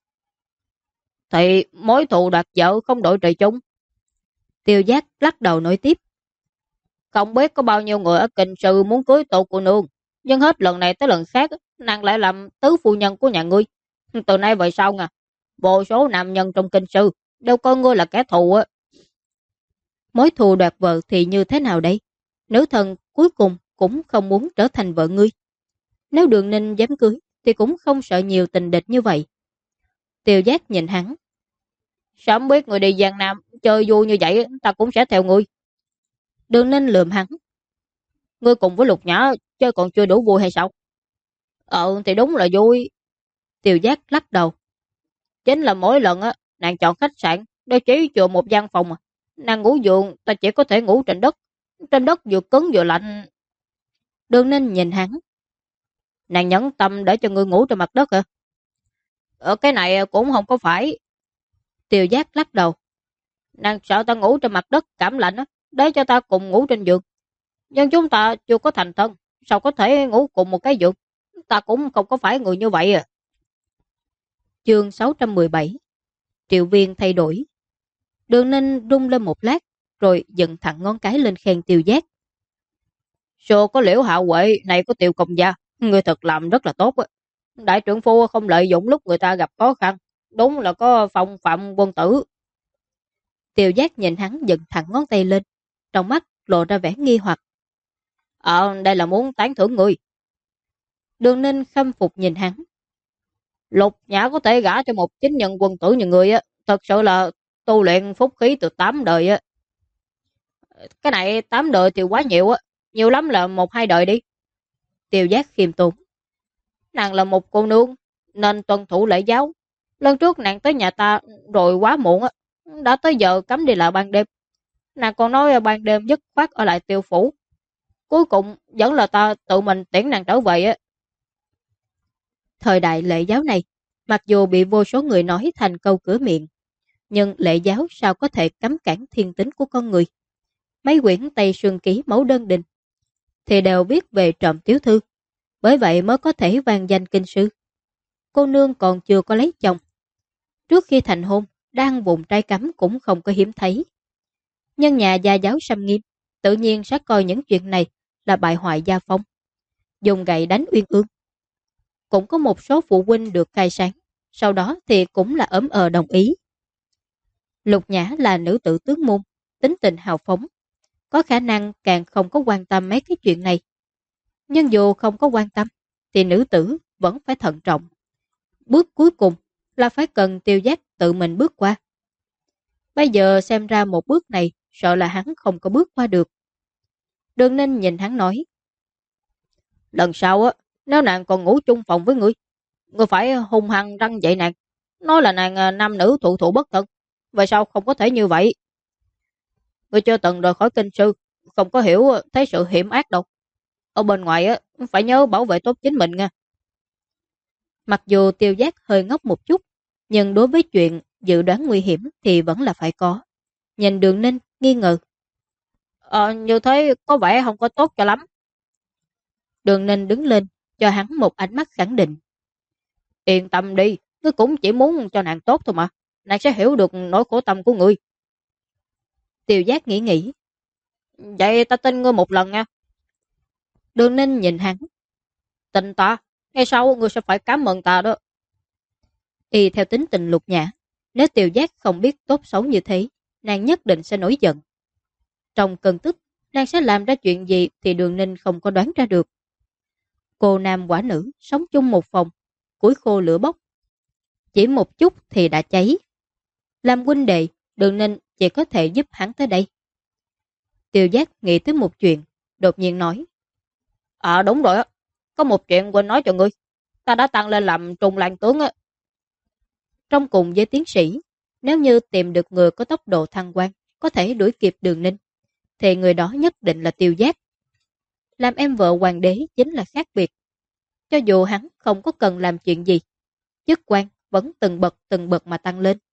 Thì mối thù đoạt vợ không đội trời chung. Tiêu Giác lắc đầu nói tiếp. Không biết có bao nhiêu người ở Kinh Sư muốn cưới Tô cô nương, nhưng hết lần này tới lần khác nàng lại làm tứ phu nhân của nhà ngươi. Từ nay về sau nha, vô số nam nhân trong Kinh Sư đều coi ngươi là kẻ thù á. Mối thù đoạt vợ thì như thế nào đây? Nữ thần cuối cùng cũng không muốn trở thành vợ ngươi. Nếu Đường Ninh dám cưới thì cũng không sợ nhiều tình địch như vậy. Tiêu Giác nhìn hắn. Sớm biết người đi Giang Nam chơi vui như vậy, ta cũng sẽ theo ngươi. Đường Ninh lườm hắn. Ngươi cùng với Lục Nhã chơi còn chưa đủ vui hay sao? Thì đúng là vui. Tiêu Giác lắc đầu. Chính là mỗi lần nàng chọn khách sạn để chỉ chừa một gian phòng. Nàng ngủ giường ta chỉ có thể ngủ trên đất. Trên đất vừa cứng vừa lạnh. Đường Ninh nhìn hắn. Nàng nhẫn tâm để cho ngươi ngủ trên mặt đất hả? Ở cái này cũng không có phải. Tiêu Giác lắc đầu. Nàng sợ ta ngủ trên mặt đất cảm lạnh để cho ta cùng ngủ trên giường. Nhưng chúng ta chưa có thành thân, sao có thể ngủ cùng một cái giường? Ta cũng không có phải người như vậy à. Chương 617. Triệu Viên thay đổi. Đường Ninh rung lên một lát, rồi dựng thẳng ngón cái lên khen Tiêu Giác. Sô có Liễu Hạ Huệ này có Tiêu Công gia, người thật làm rất là tốt. Đại trưởng phu không lợi dụng lúc người ta gặp khó khăn, đúng là có phong phạm quân tử. Tiêu Giác nhìn hắn dựng thẳng ngón tay lên, trong mắt lộ ra vẻ nghi hoặc. Đây là muốn tán thưởng người. Đường Ninh khâm phục nhìn hắn. Lục Nhã có thể gả cho một chính nhân quân tử như người thật sự là tu luyện phúc khí từ 8 đời á. Cái này 8 đời thì quá nhiều nhiều lắm là 1-2 đời đi. Tiêu Giác khiêm tốn. Nàng là một cô nương nên tuân thủ lễ giáo. Lần trước nàng tới nhà ta rồi quá muộn đã tới giờ cấm đi lại ban đêm. Nàng còn nói ban đêm dứt khoát ở lại Tiêu phủ. Cuối cùng vẫn là ta tự mình tiễn nàng trở về. Thời đại lễ giáo này, mặc dù bị vô số người nói thành câu cửa miệng, nhưng lễ giáo sao có thể cấm cản thiên tính của con người. Mấy quyển Tây Sương Ký Mẫu Đơn Đình thì đều viết về trộm tiếu thư, bởi vậy mới có thể vang danh kinh sư. Cô nương còn chưa có lấy chồng, trước khi thành hôn, đang vùng trai cấm cũng không có hiếm thấy. Nhưng nhà gia giáo xâm nghiêm, tự nhiên sẽ coi những chuyện này là bại hoại gia phong, dùng gậy đánh uyên ương. Cũng có một số phụ huynh được khai sáng, sau đó thì cũng là ấm đồng ý. Lục Nhã là nữ tử tướng môn, tính tình hào phóng, có khả năng càng không có quan tâm mấy cái chuyện này. Nhưng dù không có quan tâm, thì nữ tử vẫn phải thận trọng. Bước cuối cùng là phải cần Tiêu Giác tự mình bước qua. Bây giờ xem ra một bước này sợ là hắn không có bước qua được. Đường Ninh nhìn hắn nói. Lần sau nếu nàng còn ngủ chung phòng với ngươi, Ngươi phải hung hăng răng dạy nàng, nói là nàng nam nữ thụ thụ bất thân. Vậy sao không có thể như vậy? Ngươi chưa từng rời khỏi kinh sư, không có hiểu thấy sự hiểm ác đâu. Ở bên ngoài phải nhớ bảo vệ tốt chính mình nha. Mặc dù Tiêu Giác hơi ngốc một chút, nhưng đối với chuyện dự đoán nguy hiểm thì vẫn là phải có. Nhìn Đường Ninh nghi ngờ. Như thế có vẻ không có tốt cho lắm. Đường Ninh đứng lên, cho hắn một ánh mắt khẳng định. Yên tâm đi, ngươi cũng chỉ muốn cho nàng tốt thôi mà. Nàng sẽ hiểu được nỗi khổ tâm của ngươi. Tiêu Giác nghĩ. Vậy ta tin ngươi một lần nha. Đường Ninh nhìn hắn. Tin ta, ngay sau ngươi sẽ phải cảm ơn ta đó. Y theo tính tình Lục Nhã, nếu Tiêu Giác không biết tốt xấu như thế, nàng nhất định sẽ nổi giận. Trong cơn tức, nàng sẽ làm ra chuyện gì thì Đường Ninh không có đoán ra được. Cô nam quả nữ sống chung một phòng, củi khô lửa bốc. Chỉ một chút thì đã cháy. Làm huynh đệ, Đường Ninh chỉ có thể giúp hắn tới đây. Tiêu Giác nghĩ tới một chuyện, đột nhiên nói. Đúng rồi á, có một chuyện quên nói cho ngươi. Ta đã tăng lên làm trùng làng tướng á. Trong cùng với tiến sĩ, nếu như tìm được người có tốc độ thăng quan, có thể đuổi kịp Đường Ninh, thì người đó nhất định là Tiêu Giác. Làm em vợ hoàng đế chính là khác biệt. Cho dù hắn không có cần làm chuyện gì, chức quan vẫn từng bậc mà tăng lên.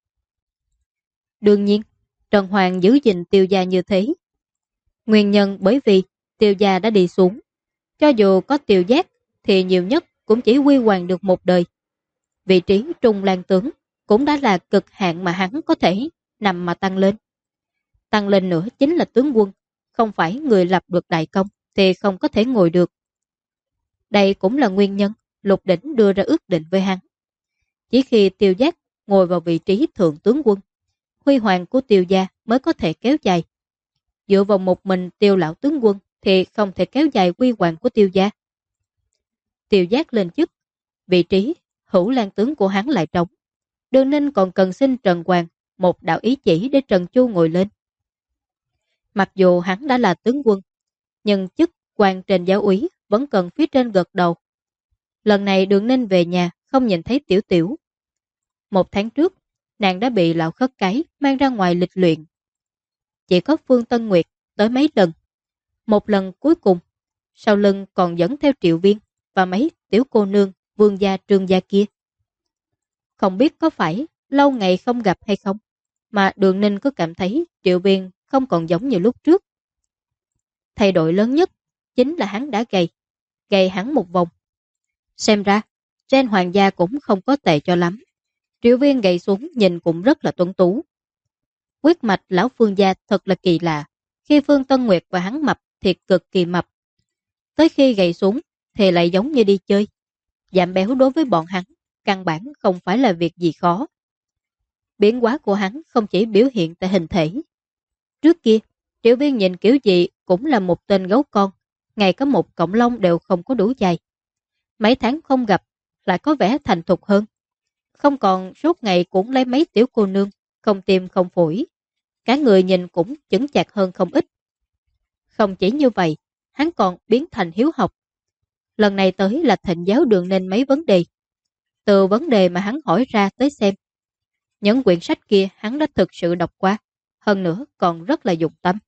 Đương nhiên, Trần Hoàng giữ gìn Tiêu gia như thế. Nguyên nhân bởi vì Tiêu gia đã đi xuống. Cho dù có Tiêu Giác, thì nhiều nhất cũng chỉ quy hoàng được một đời. Vị trí trung lang tướng cũng đã là cực hạn mà hắn có thể nằm mà tăng lên. Tăng lên nữa chính là tướng quân, không phải người lập được đại công thì không có thể ngồi được. Đây cũng là nguyên nhân Lục Đỉnh đưa ra ước định với hắn. Chỉ khi Tiêu Giác ngồi vào vị trí thượng tướng quân, huy hoàng của Tiêu gia mới có thể kéo dài. Dựa vào một mình Tiêu lão tướng quân thì không thể kéo dài huy hoàng của Tiêu gia. Tiêu Giác lên chức, vị trí hữu lang tướng của hắn lại trống. Đường Ninh còn cần xin Trần Hoàng một đạo ý chỉ để Trần Chu ngồi lên. Mặc dù hắn đã là tướng quân, nhưng chức quan trên giáo úy vẫn cần phía trên gật đầu. Lần này Đường Ninh về nhà không nhìn thấy Tiểu Tiểu. 1 tháng trước, nàng đã bị lão khất cái mang ra ngoài lịch luyện. Chỉ có Phương Tân Nguyệt tới mấy lần. Một lần cuối cùng, sau lưng còn dẫn theo Triệu Viên và mấy tiểu cô nương Vương gia Trương gia kia. Không biết có phải lâu ngày không gặp hay không, mà Đường Ninh có cảm thấy Triệu Viên không còn giống như lúc trước. Thay đổi lớn nhất chính là hắn đã gầy hẳn một vòng. Xem ra, trên hoàng gia cũng không có tệ cho lắm. Triệu Viên gầy xuống nhìn cũng rất là tuấn tú. Huyết mạch lão Phương gia thật là kỳ lạ. Khi Phương Tân Nguyệt và hắn mập thì cực kỳ mập. Tới khi gầy xuống thì lại giống như đi chơi. Giảm béo đối với bọn hắn căn bản không phải là việc gì khó. Biến hóa của hắn không chỉ biểu hiện tại hình thể. Trước kia, Triệu Viên nhìn kiểu gì cũng là một tên gấu con, ngay cả một cọng lông đều không có đủ dài. Mấy tháng không gặp, lại có vẻ thành thục hơn. Không còn suốt ngày cũng lấy mấy tiểu cô nương, không tim không phổi. Cả người nhìn cũng chững chạc hơn không ít. Không chỉ như vậy, hắn còn biến thành hiếu học. Lần này tới là thịnh giáo Đường Ninh mấy vấn đề. Từ vấn đề mà hắn hỏi ra tới xem. Những quyển sách kia hắn đã thực sự đọc qua, hơn nữa còn rất là dụng tâm.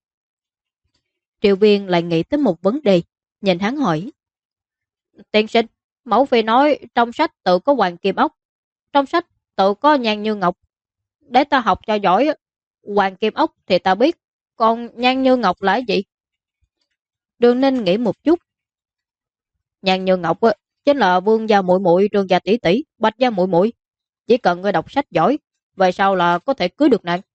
Triệu Viên lại nghĩ tới một vấn đề, nhìn hắn hỏi. Tiên sinh, mẫu phi nói trong sách tự có Hoàng Kim Ốc, trong sách tự có Nhan Như Ngọc. Để ta học cho giỏi, Hoàng Kim Ốc thì ta biết, còn Nhan Như Ngọc là gì? Đường Ninh nghĩ một chút. Nhan Như Ngọc chính là Vương gia muội muội, Trương gia tỷ tỷ, Bạch gia muội muội. Chỉ cần ngươi đọc sách giỏi, về sau là có thể cưới được nàng.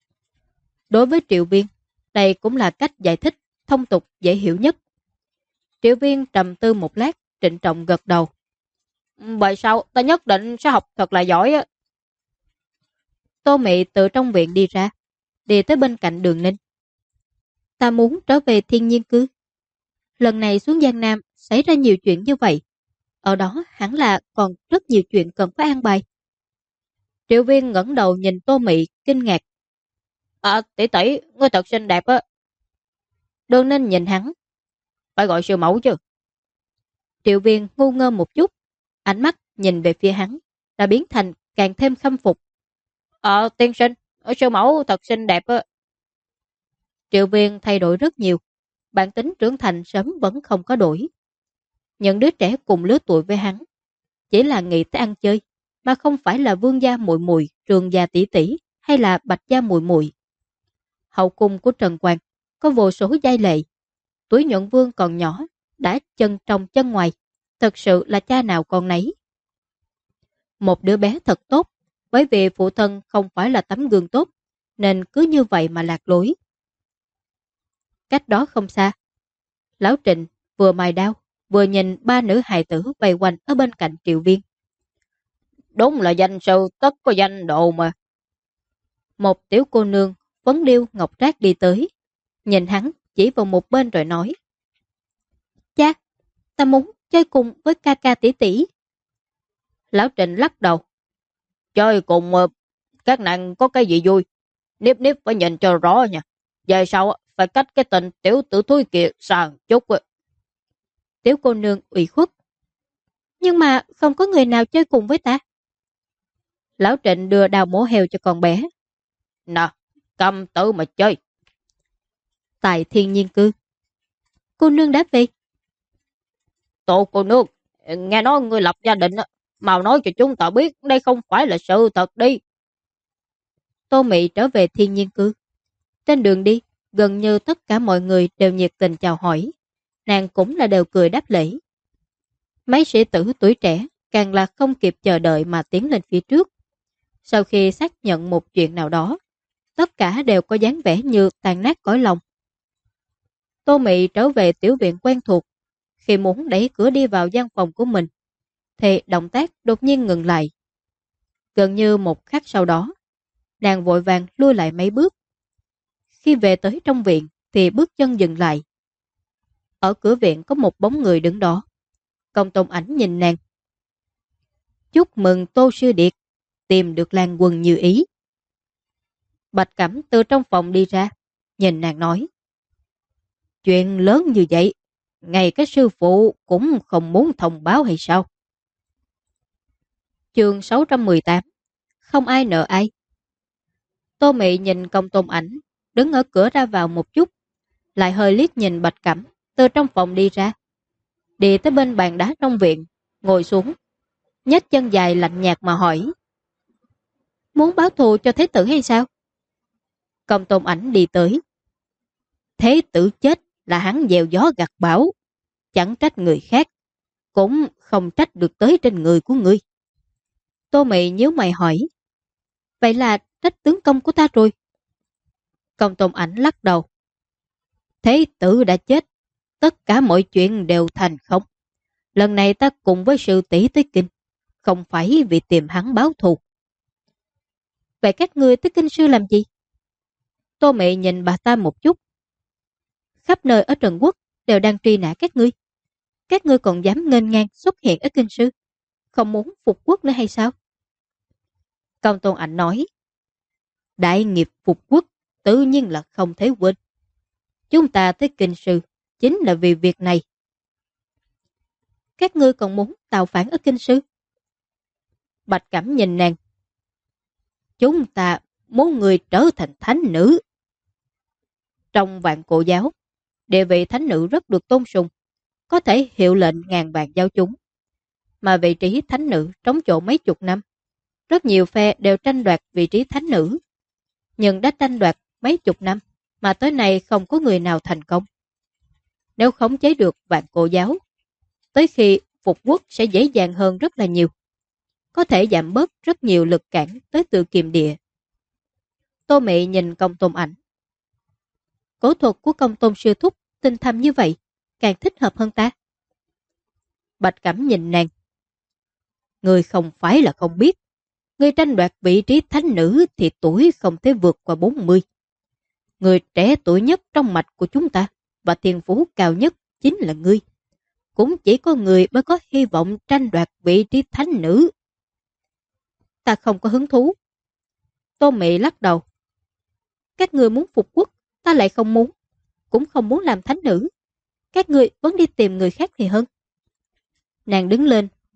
Đối với Triệu Viên, đây cũng là cách giải thích thông tục dễ hiểu nhất. Triệu Viên trầm tư một lát, trịnh trọng gật đầu. Vậy sao ta nhất định sẽ học thật là giỏi á. Tô Mị từ trong viện đi ra, đi tới bên cạnh Đường Ninh. Ta muốn trở về thiên nhiên cư. Lần này xuống Giang Nam xảy ra nhiều chuyện như vậy. Ở đó hẳn là còn rất nhiều chuyện cần phải an bài. Triệu Viên ngẩng đầu nhìn Tô Mị kinh ngạc. Tỷ tỷ, ngươi thật xinh đẹp á. Đường Ninh nhìn hắn. Phải gọi siêu mẫu chứ. Triệu Viên ngu ngơ một chút, ánh mắt nhìn về phía hắn, đã biến thành càng thêm khâm phục. Tiên sinh, sư mẫu thật xinh đẹp á. Triệu Viên thay đổi rất nhiều, bản tính trưởng thành sớm vẫn không có đổi. Những đứa trẻ cùng lứa tuổi với hắn chỉ là nghĩ tới ăn chơi, mà không phải là vương gia muội muội, trường gia tỷ tỷ hay là bạch gia muội muội. Hậu cung của Trần Quang có vô số giai lệ. Tuổi Nhuận Vương còn nhỏ, đã chân trong chân ngoài, thật sự là cha nào con nấy. Một đứa bé thật tốt, bởi vì phụ thân không phải là tấm gương tốt, nên cứ như vậy mà lạc lối. Cách đó không xa, Lão Trịnh vừa mài đao, vừa nhìn ba nữ hài tử vây quanh ở bên cạnh Triệu Viên. Đúng là danh sư tất có danh độ mà. Một tiểu cô nương vấn điêu ngọc trác đi tới, nhìn hắn chỉ vào một bên rồi nói: Cha, ta muốn chơi cùng với ca ca tỷ tỷ. Lão Trịnh lắc đầu: Chơi cùng các nàng có cái gì vui? Niếp Niếp phải nhìn cho rõ nha. Về sau phải cách cái tình tiểu tử thúi kia xa chút. Tiểu cô nương ủy khuất: Nhưng mà không có người nào chơi cùng với ta. Lão Trịnh đưa đào mổ heo cho con bé. Nè, cầm tự mà chơi. Tại Thiên Nhiên Cư, cô nương đã về. Tổ cô nương, nghe nói ngươi lập gia đình, mau nói cho chúng ta biết đây không phải là sự thật đi. Tô Mị trở về Thiên Nhiên Cư. Trên đường đi, gần như tất cả mọi người đều nhiệt tình chào hỏi. Nàng cũng là đều cười đáp lễ. Mấy sĩ tử tuổi trẻ càng là không kịp chờ đợi mà tiến lên phía trước. Sau khi xác nhận một chuyện nào đó, tất cả đều có dáng vẻ như tàn nát cõi lòng. Tô Mị trở về tiểu viện quen thuộc. Khi muốn đẩy cửa đi vào gian phòng của mình, thì động tác đột nhiên ngừng lại. Gần như một khắc sau đó, nàng vội vàng lui lại mấy bước. Khi về tới trong viện thì bước chân dừng lại. Ở cửa viện có một bóng người đứng đó. Công Tôn Ảnh nhìn nàng. Chúc mừng Tô Sư Điệt, tìm được Lan Quân như ý. Bạch Cẩm từ trong phòng đi ra, nhìn nàng nói: Chuyện lớn như vậy, ngay cái sư phụ cũng không muốn thông báo hay sao? Chương 618. Không ai nợ ai. Tô Mị nhìn Công Tôn Ảnh đứng ở cửa ra vào một chút, lại hơi liếc nhìn Bạch Cẩm từ trong phòng đi ra, đi tới bên bàn đá trong viện, ngồi xuống, nhếch chân dài lạnh nhạt mà hỏi: Muốn báo thù cho thế tử hay sao? Công Tôn Ảnh đi tới: Thế tử chết là hắn gieo gió gặt bão, chẳng trách người khác, cũng không trách được tới trên người của ngươi. Tô Mị nhíu mày hỏi: Vậy là trách tướng công của ta rồi? Công Tôn Ảnh lắc đầu: Thế tử đã chết, tất cả mọi chuyện đều thành không. Lần này ta cùng với sư tỷ tới kinh, không phải vì tìm hắn báo thù. Vậy các ngươi tới kinh sư làm gì? Tô Mị nhìn bà ta một chút. Khắp nơi ở Trần Quốc đều đang truy nã các ngươi. Các ngươi còn dám nghênh ngang xuất hiện ở kinh sư, không muốn phục quốc nữa hay sao? Công Tôn Ảnh nói: Đại nghiệp phục quốc tự nhiên là không thể quên. Chúng ta tới kinh sư chính là vì việc này. Các ngươi còn muốn tạo phản ở kinh sư? Bạch Cẩm nhìn nàng: Chúng ta muốn người trở thành thánh nữ. Trong Vạn Cổ giáo, địa vị thánh nữ rất được tôn sùng, có thể hiệu lệnh ngàn vạn giáo chúng. Mà vị trí thánh nữ trống chỗ mấy chục năm, rất nhiều phe đều tranh đoạt vị trí thánh nữ. Nhưng đã tranh đoạt mấy chục năm mà tới nay không có người nào thành công. Nếu khống chế được Vạn Cổ giáo, tới khi phục quốc sẽ dễ dàng hơn rất là nhiều, có thể giảm bớt rất nhiều lực cản tới từ kiềm địa. Tô Mị nhìn Công Tôn Ảnh: Cổ thuật của Công Tôn sư thúc tinh thâm như vậy, càng thích hợp hơn ta. Bạch Cẩm nhìn nàng: Người không phải là không biết, người tranh đoạt vị trí thánh nữ thì tuổi không thể vượt qua 40. Người trẻ tuổi nhất trong mạch của chúng ta và thiên phú cao nhất chính là ngươi. Cũng chỉ có người mới có hy vọng tranh đoạt vị trí thánh nữ. Ta không có hứng thú. Tô Mị lắc đầu: Các người muốn phục quốc, ta lại không muốn, cũng không muốn làm thánh nữ. Các người vẫn đi tìm người khác thì hơn. Nàng đứng lên,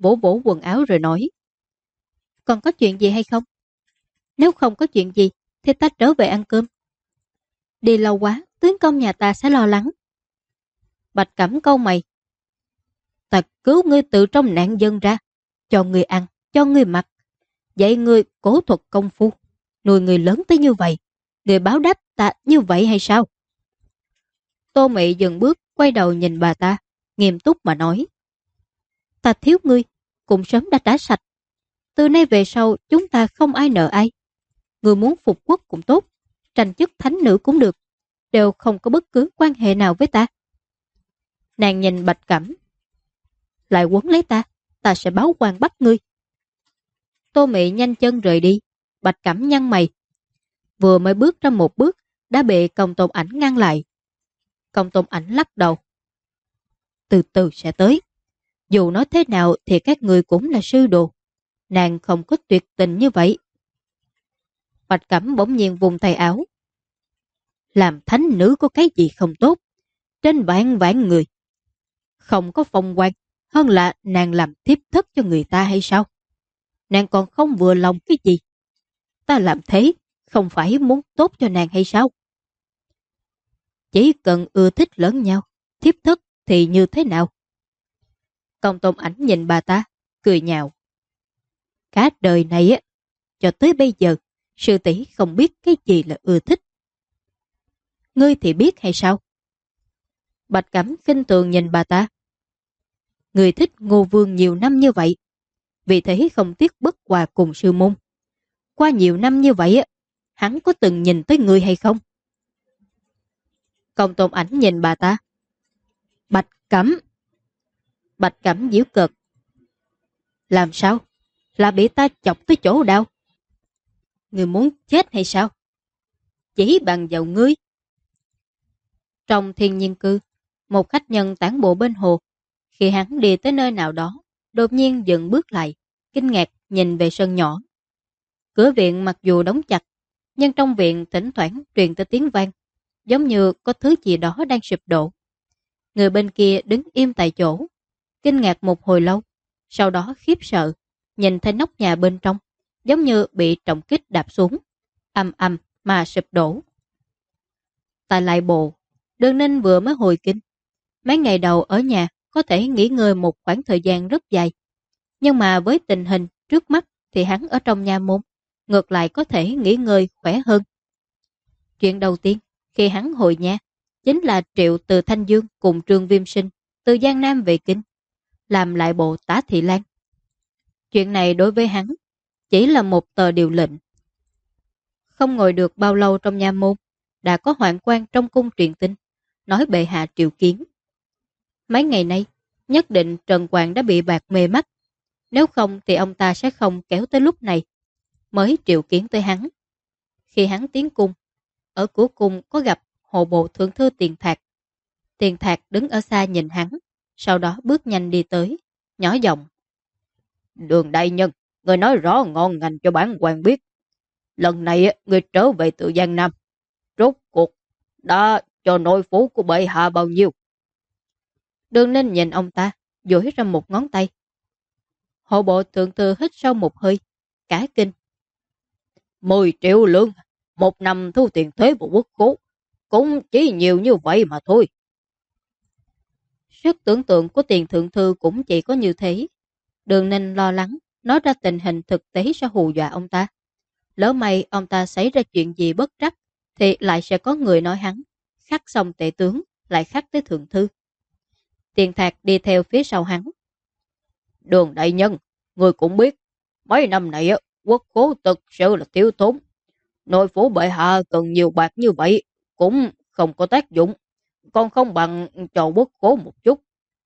vỗ vỗ quần áo rồi nói. Còn có chuyện gì hay không? Nếu không có chuyện gì thì ta trở về ăn cơm. Đi lâu quá, tướng công nhà ta sẽ lo lắng. Bạch Cẩm cau mày. Ta cứu ngươi từ trong nạn dân ra, cho ngươi ăn, cho ngươi mặc, dạy ngươi cố thuật công phu, nuôi ngươi lớn tới như vậy, ngươi báo đáp ta như vậy hay sao? Tô Mị dừng bước, quay đầu nhìn bà ta, nghiêm túc mà nói. Ta thiếu ngươi, cũng sớm đã trả sạch. Từ nay về sau chúng ta không ai nợ ai. Ngươi muốn phục quốc cũng tốt, tranh chức thánh nữ cũng được, đều không có bất cứ quan hệ nào với ta. Nàng nhìn Bạch Cẩm. Lại quấn lấy ta, ta sẽ báo quan bắt ngươi. Tô Mị nhanh chân rời đi, Bạch Cẩm nhăn mày. Vừa mới bước ra một bước, đã bị Công Tôn Ảnh ngăn lại. Công Tôn Ảnh lắc đầu. Từ từ sẽ tới. Dù nói thế nào thì các người cũng là sư đồ. Nàng không có tuyệt tình như vậy. Bạch Cẩm bỗng nhiên vùng tay áo. Làm thánh nữ có cái gì không tốt? Trên vạn vạn người. Không có phong quan, hơn là nàng làm thiếp thất cho người ta hay sao? Nàng còn không vừa lòng cái gì? Ta làm thế, không phải muốn tốt cho nàng hay sao? Chỉ cần ưa thích lẫn nhau, thiếp thất thì như thế nào? Công Tôn Ảnh nhìn bà ta, cười nhạo. Cả đời này á, cho tới bây giờ, sư tỷ không biết cái gì là ưa thích. Ngươi thì biết hay sao? Bạch Cẩm khinh thường nhìn bà ta. Ngươi thích Ngô Vương nhiều năm như vậy, vì thế không tiếc bất hòa cùng sư môn. Qua nhiều năm như vậy, hắn có từng nhìn tới ngươi hay không? Công Tôn Ảnh nhìn bà ta. Bạch Cẩm. Bạch Cẩm giễu cợt. Làm sao? Là bị ta chọc tới chỗ đau? Ngươi muốn chết hay sao? Chỉ bằng vào ngươi. Trong Thiên Nhiên Cư, một khách nhân tản bộ bên hồ. Khi hắn đi tới nơi nào đó, đột nhiên dừng bước lại, kinh ngạc nhìn về sân nhỏ. Cửa viện mặc dù đóng chặt, nhưng trong viện thỉnh thoảng truyền tới tiếng vang, giống như có thứ gì đó đang sụp đổ. Người bên kia đứng im tại chỗ, kinh ngạc một hồi lâu, sau đó khiếp sợ, nhìn thấy nóc nhà bên trong, giống như bị trọng kích đạp xuống, ầm ầm mà sụp đổ. Tại lại bộ, Đường Ninh vừa mới hồi kinh. Mấy ngày đầu ở nhà có thể nghỉ ngơi một khoảng thời gian rất dài. Nhưng mà với tình hình trước mắt thì hắn ở trong nha môn, ngược lại có thể nghỉ ngơi khỏe hơn. Chuyện đầu tiên khi hắn hồi nhà chính là triệu từ Thanh Dương cùng Trương Viêm Sinh từ Giang Nam về kinh, làm lại bộ Tá Thị Lan. Chuyện này đối với hắn chỉ là một tờ điều lệnh. Không ngồi được bao lâu trong nha môn, đã có hoạn quan trong cung truyền tin, nói bệ hạ triệu kiến. Mấy ngày nay, nhất định Trần Quảng đã bị bạc mê mắt. Nếu không thì ông ta sẽ không kéo tới lúc này mới triệu kiến tới hắn. Khi hắn tiến cung, ở cửa cung có gặp hộ bộ thượng thư Tiền Thạc. Tiền Thạc đứng ở xa nhìn hắn, sau đó bước nhanh đi tới, nhỏ giọng. Đường đại nhân, người nói rõ ngon ngành cho bản quan biết. Lần này người trở về từ Giang Nam. Rốt cuộc đã cho nội phủ của bệ hạ bao nhiêu? Đường Ninh nhìn ông ta, duỗi ra một ngón tay. Hộ bộ thượng thư hít sâu một hơi, cả kinh. 10 triệu lượng, một năm thu tiền thuế của quốc khố, cũng chỉ nhiều như vậy mà thôi. Sức tưởng tượng của Tiền thượng thư cũng chỉ có như thế. Đường Ninh lo lắng, nói ra tình hình thực tế sẽ hù dọa ông ta. Lỡ may ông ta xảy ra chuyện gì bất trắc, thì lại sẽ có người nói hắn, khắc xong tể tướng, lại khắc tới thượng thư. Tiền Thạc đi theo phía sau hắn. Đường đại nhân, người cũng biết, mấy năm này quốc khố thực sự là thiếu thốn. Nội phủ bệ hạ cần nhiều bạc như vậy, cũng không có tác dụng, còn không bằng cho quốc khố một chút.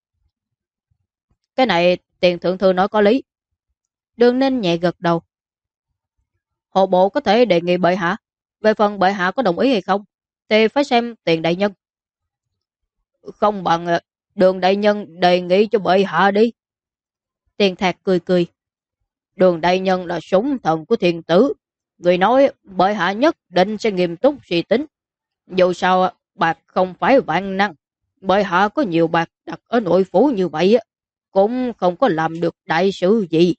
Cái này Tiền thượng thư nói có lý. Đường Ninh nhẹ gật đầu. Hộ bộ có thể đề nghị bệ hạ, về phần bệ hạ có đồng ý hay không, thì phải xem Tiền đại nhân. Không bằng Đường đại nhân đề nghị cho bệ hạ đi. Tiền Thạc cười cười. Đường đại nhân là súng thần của thiên tử. Người nói bệ hạ nhất định sẽ nghiêm túc suy tính. Dù sao bạc không phải vạn năng. Bệ hạ có nhiều bạc đặt ở nội phủ như vậy, cũng không có làm được đại sự gì.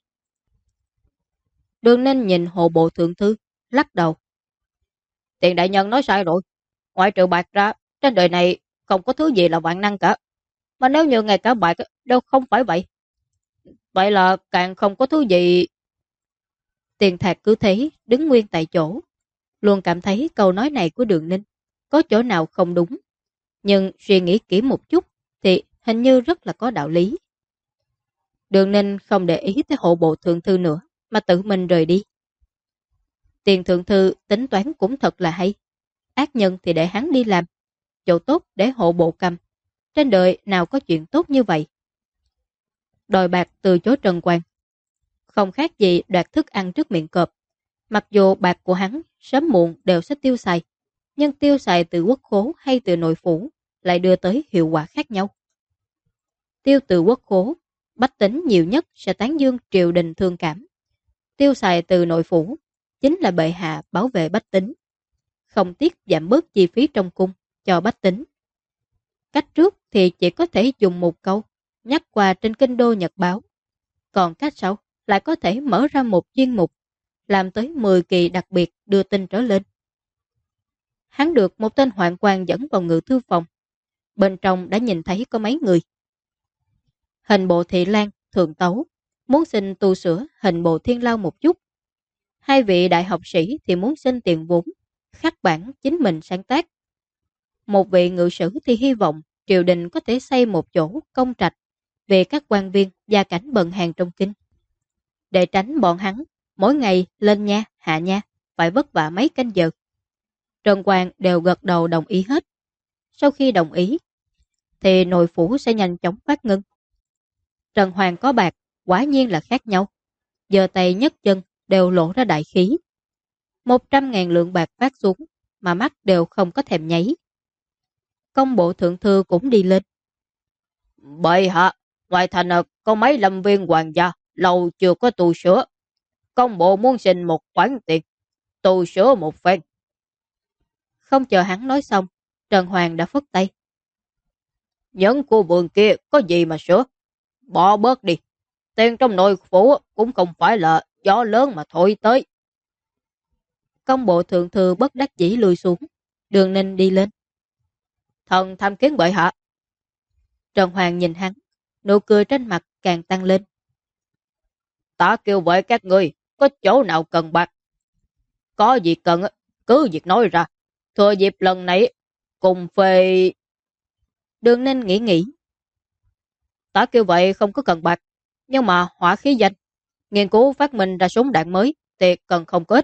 Đường Ninh nhìn hộ bộ thượng thư, lắc đầu. Tiền đại nhân nói sai rồi. Ngoại trừ bạc ra, trên đời này không có thứ gì là vạn năng cả. Mà nếu như ngay cả bạc đâu không phải vậy. Vậy là càng không có thứ gì. Tiền Thạc cứ thế đứng nguyên tại chỗ. Luôn cảm thấy câu nói này của Đường Ninh có chỗ nào không đúng. Nhưng suy nghĩ kỹ một chút thì hình như rất là có đạo lý. Đường Ninh không để ý tới hộ bộ thượng thư nữa mà tự mình rời đi. Tiền thượng thư tính toán cũng thật là hay. Ác nhân thì để hắn đi làm, chỗ tốt để hộ bộ cầm. Trên đời nào có chuyện tốt như vậy. Đòi bạc từ chối Trần Quang. Không khác gì đoạt thức ăn trước miệng cọp. Mặc dù bạc của hắn sớm muộn đều sẽ tiêu xài, nhưng tiêu xài từ quốc khố hay từ nội phủ lại đưa tới hiệu quả khác nhau. Tiêu từ quốc khố, bách tính nhiều nhất sẽ tán dương triều đình thương cảm. Tiêu xài từ nội phủ chính là bệ hạ bảo vệ bách tính, không tiếc giảm bớt chi phí trong cung cho bách tính. Cách trước thì chỉ có thể dùng một câu nhắc qua trên kinh đô nhật báo, còn cách sau lại có thể mở ra một chuyên mục, làm tới 10 kỳ đặc biệt đưa tin trở lên. Hắn được một tên hoạn quan dẫn vào ngự thư phòng. Bên trong đã nhìn thấy có mấy người. Hình bộ Thị Lan, Thượng Tấu, muốn xin tu sửa hình bộ Thiên Lao một chút. Hai vị đại học sĩ thì muốn xin tiền vốn, khắc bản chính mình sáng tác. Một vị ngự sử thì hy vọng triều đình có thể xây một chỗ công trạch về các quan viên gia cảnh bần hàn trong kinh. Để tránh bọn hắn mỗi ngày lên nha, hạ nha, phải vất vả mấy canh giờ. Trần Quang đều gật đầu đồng ý hết. Sau khi đồng ý, thì nội phủ sẽ nhanh chóng phát ngân. Trần Hoàng có bạc, quả nhiên là khác nhau. Giờ tay nhấc chân đều lộ ra đại khí. 100.000 lượng bạc phát xuống, mà mắt đều không có thèm nháy. Công bộ thượng thư cũng đi lên. Bậy hạ, ngoài thành có mấy lâm viên hoàng gia, lâu chưa có tu sửa. Công bộ muốn xin một khoản tiền, tu sửa một phen. Không chờ hắn nói xong, Trần Hoàng đã phất tay. Những khu vườn kia có gì mà sửa? Bỏ bớt đi. Tiền trong nội phủ cũng không phải là gió lớn mà thổi tới. Công bộ thượng thư bất đắc dĩ lùi xuống. Đường Ninh đi lên. Thần tham kiến bệ hạ. Trần Hoàng nhìn hắn, nụ cười trên mặt càng tăng lên. Ta kêu vậy các ngươi, có chỗ nào cần bạc? Có gì cần, cứ việc nói ra. Thừa dịp lần này, cùng phê... Đường Ninh nghĩ. Ta kêu vậy không có cần bạc, nhưng mà hỏa khí danh, nghiên cứu phát minh ra súng đạn mới, thì cần không có ít.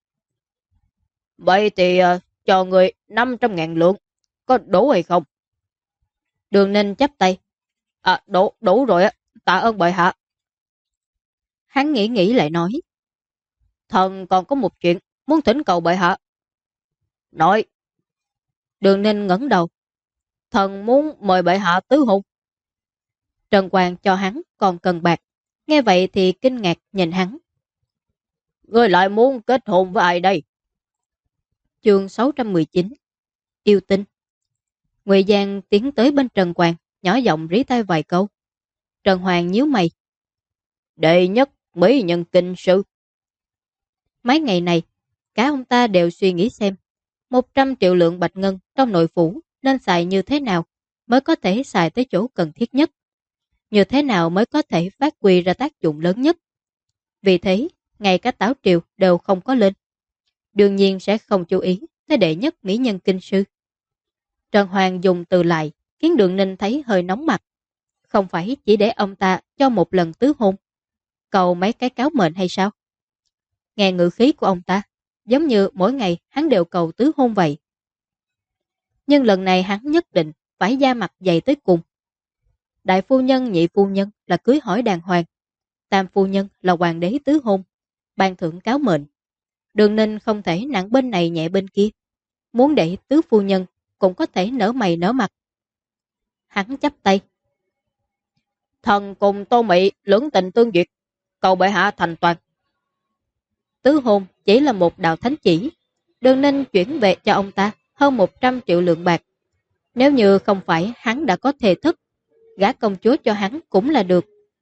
Vậy thì cho người 500.000 lượng, có đủ hay không? Đường Ninh chắp tay. Đủ rồi, tạ ơn bệ hạ. Hắn nghĩ lại nói. Thần còn có một chuyện, muốn thỉnh cầu bệ hạ. Nói. Đường Ninh ngẩng đầu. Thần muốn mời bệ hạ tứ hôn. Trần Quang cho hắn còn cần bạc. Nghe vậy thì kinh ngạc nhìn hắn. Ngươi lại muốn kết hôn với ai đây? Chương 619. Yêu tinh. Ngụy Giang tiến tới bên Trần Quang, nhỏ giọng rỉ tai vài câu. Trần Hoàng nhíu mày. Đệ nhất mỹ nhân kinh sư. Mấy ngày này, cả ông ta đều suy nghĩ xem 100 triệu lượng bạch ngân trong nội phủ nên xài như thế nào mới có thể xài tới chỗ cần thiết nhất. Như thế nào mới có thể phát huy ra tác dụng lớn nhất. Vì thế, ngay cả Táo Triều đều không có lên. Đương nhiên sẽ không chú ý tới đệ nhất mỹ nhân kinh sư. Trần Hoàng dùng từ lại khiến Đường Ninh thấy hơi nóng mặt. Không phải chỉ để ông ta cho một lần tứ hôn, cầu mấy cái cáo mệnh hay sao? Nghe ngữ khí của ông ta, giống như mỗi ngày hắn đều cầu tứ hôn vậy. Nhưng lần này hắn nhất định phải da mặt dày tới cùng. Đại phu nhân, nhị phu nhân là cưới hỏi đàng hoàng. Tam phu nhân là hoàng đế tứ hôn, ban thưởng cáo mệnh. Đường Ninh không thể nặng bên này nhẹ bên kia. Muốn để tứ phu nhân cũng có thể nở mày nở mặt. Hắn chắp tay. Thần cùng Tô Mị lưỡng tình tương duyệt, cầu bệ hạ thành toàn. Tứ hôn chỉ là một đạo thánh chỉ. Đường Ninh chuyển về cho ông ta hơn 100 triệu lượng bạc. Nếu như không phải hắn đã có thề thức, gả công chúa cho hắn cũng là được.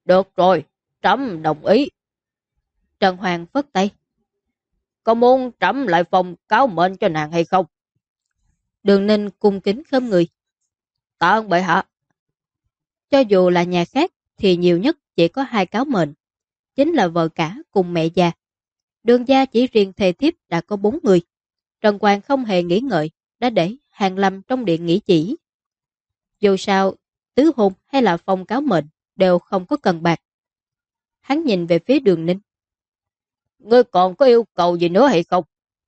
Được rồi, trẫm đồng ý. Trần Hoàng phất tay. Có muốn trẫm lại phòng cáo mệnh cho nàng hay không? Đường Ninh cung kính khom người. Tạ ơn bệ hạ. Cho dù là nhà khác thì nhiều nhất chỉ có 2 cáo mệnh, chính là vợ cả cùng mẹ già. Đường gia chỉ riêng thề thiếp đã có 4 người. Trần Quang không hề nghĩ ngợi, đã để Hàng Lâm trong điện nghỉ chỉ. Dù sao, tứ hôn hay là phong cáo mệnh đều không có cần bạc. Hắn nhìn về phía Đường Ninh. Ngươi còn có yêu cầu gì nữa hay không?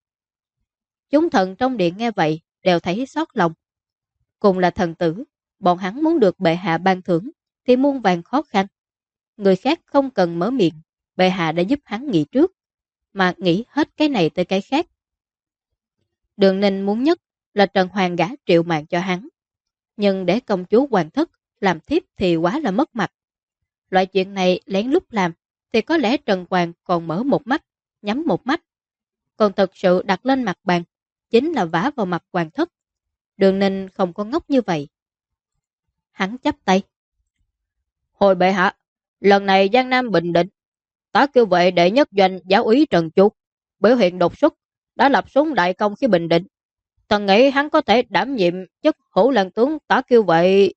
Chúng thần trong điện nghe vậy đều thấy xót lòng. Cùng là thần tử, bọn hắn muốn được bệ hạ ban thưởng thì muôn vàn khó khăn. Người khác không cần mở miệng, bệ hạ đã giúp hắn nghĩ trước, mà nghĩ hết cái này tới cái khác. Đường Ninh muốn nhất là Trần Hoàng gả triệu mạng cho hắn. Nhưng để công chúa hoàng thất làm thiếp thì quá là mất mặt. Loại chuyện này lén lút làm thì có lẽ Trần Hoàng còn mở một mắt, nhắm một mắt. Còn thật sự đặt lên mặt bàn, chính là vả vào mặt hoàng thất. Đường Ninh không có ngốc như vậy. Hắn chắp tay. Hồi bệ hạ, lần này Giang Nam Bình Định, tá kêu vệ đệ nhất doanh giáo úy Trần Chu, biểu hiện đột xuất, đã lập xuống đại công khi Bình Định. Thần nghĩ hắn có thể đảm nhiệm chức hữu lang tướng tá kêu vệ.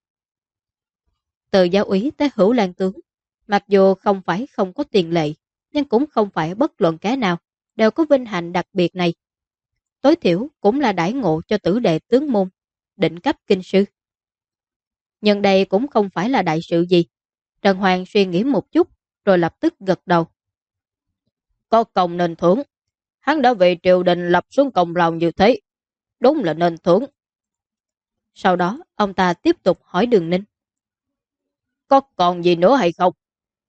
Từ giáo úy tới hữu lang tướng, mặc dù không phải không có tiền lệ, nhưng cũng không phải bất luận cái nào đều có vinh hạnh đặc biệt này. Tối thiểu cũng là đãi ngộ cho tử đệ tướng môn, định cấp kinh sư. Nhưng đây cũng không phải là đại sự gì. Trần Hoàng suy nghĩ một chút, rồi lập tức gật đầu. Có công nên thưởng. Hắn đã vì triều đình lập xuống công lao như thế. Đúng là nên thưởng. Sau đó, ông ta tiếp tục hỏi Đường Ninh. Có còn gì nữa hay không?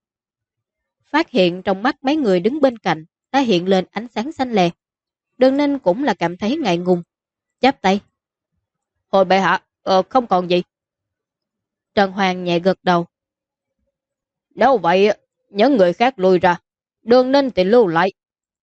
Phát hiện trong mắt mấy người đứng bên cạnh đã hiện lên ánh sáng xanh lè. Đường Ninh cũng là cảm thấy ngại ngùng. Chắp tay. Hồi bệ hạ, không còn gì. Trần Hoàng nhẹ gật đầu. Nếu vậy, những người khác lui ra. Đường Ninh thì lưu lại.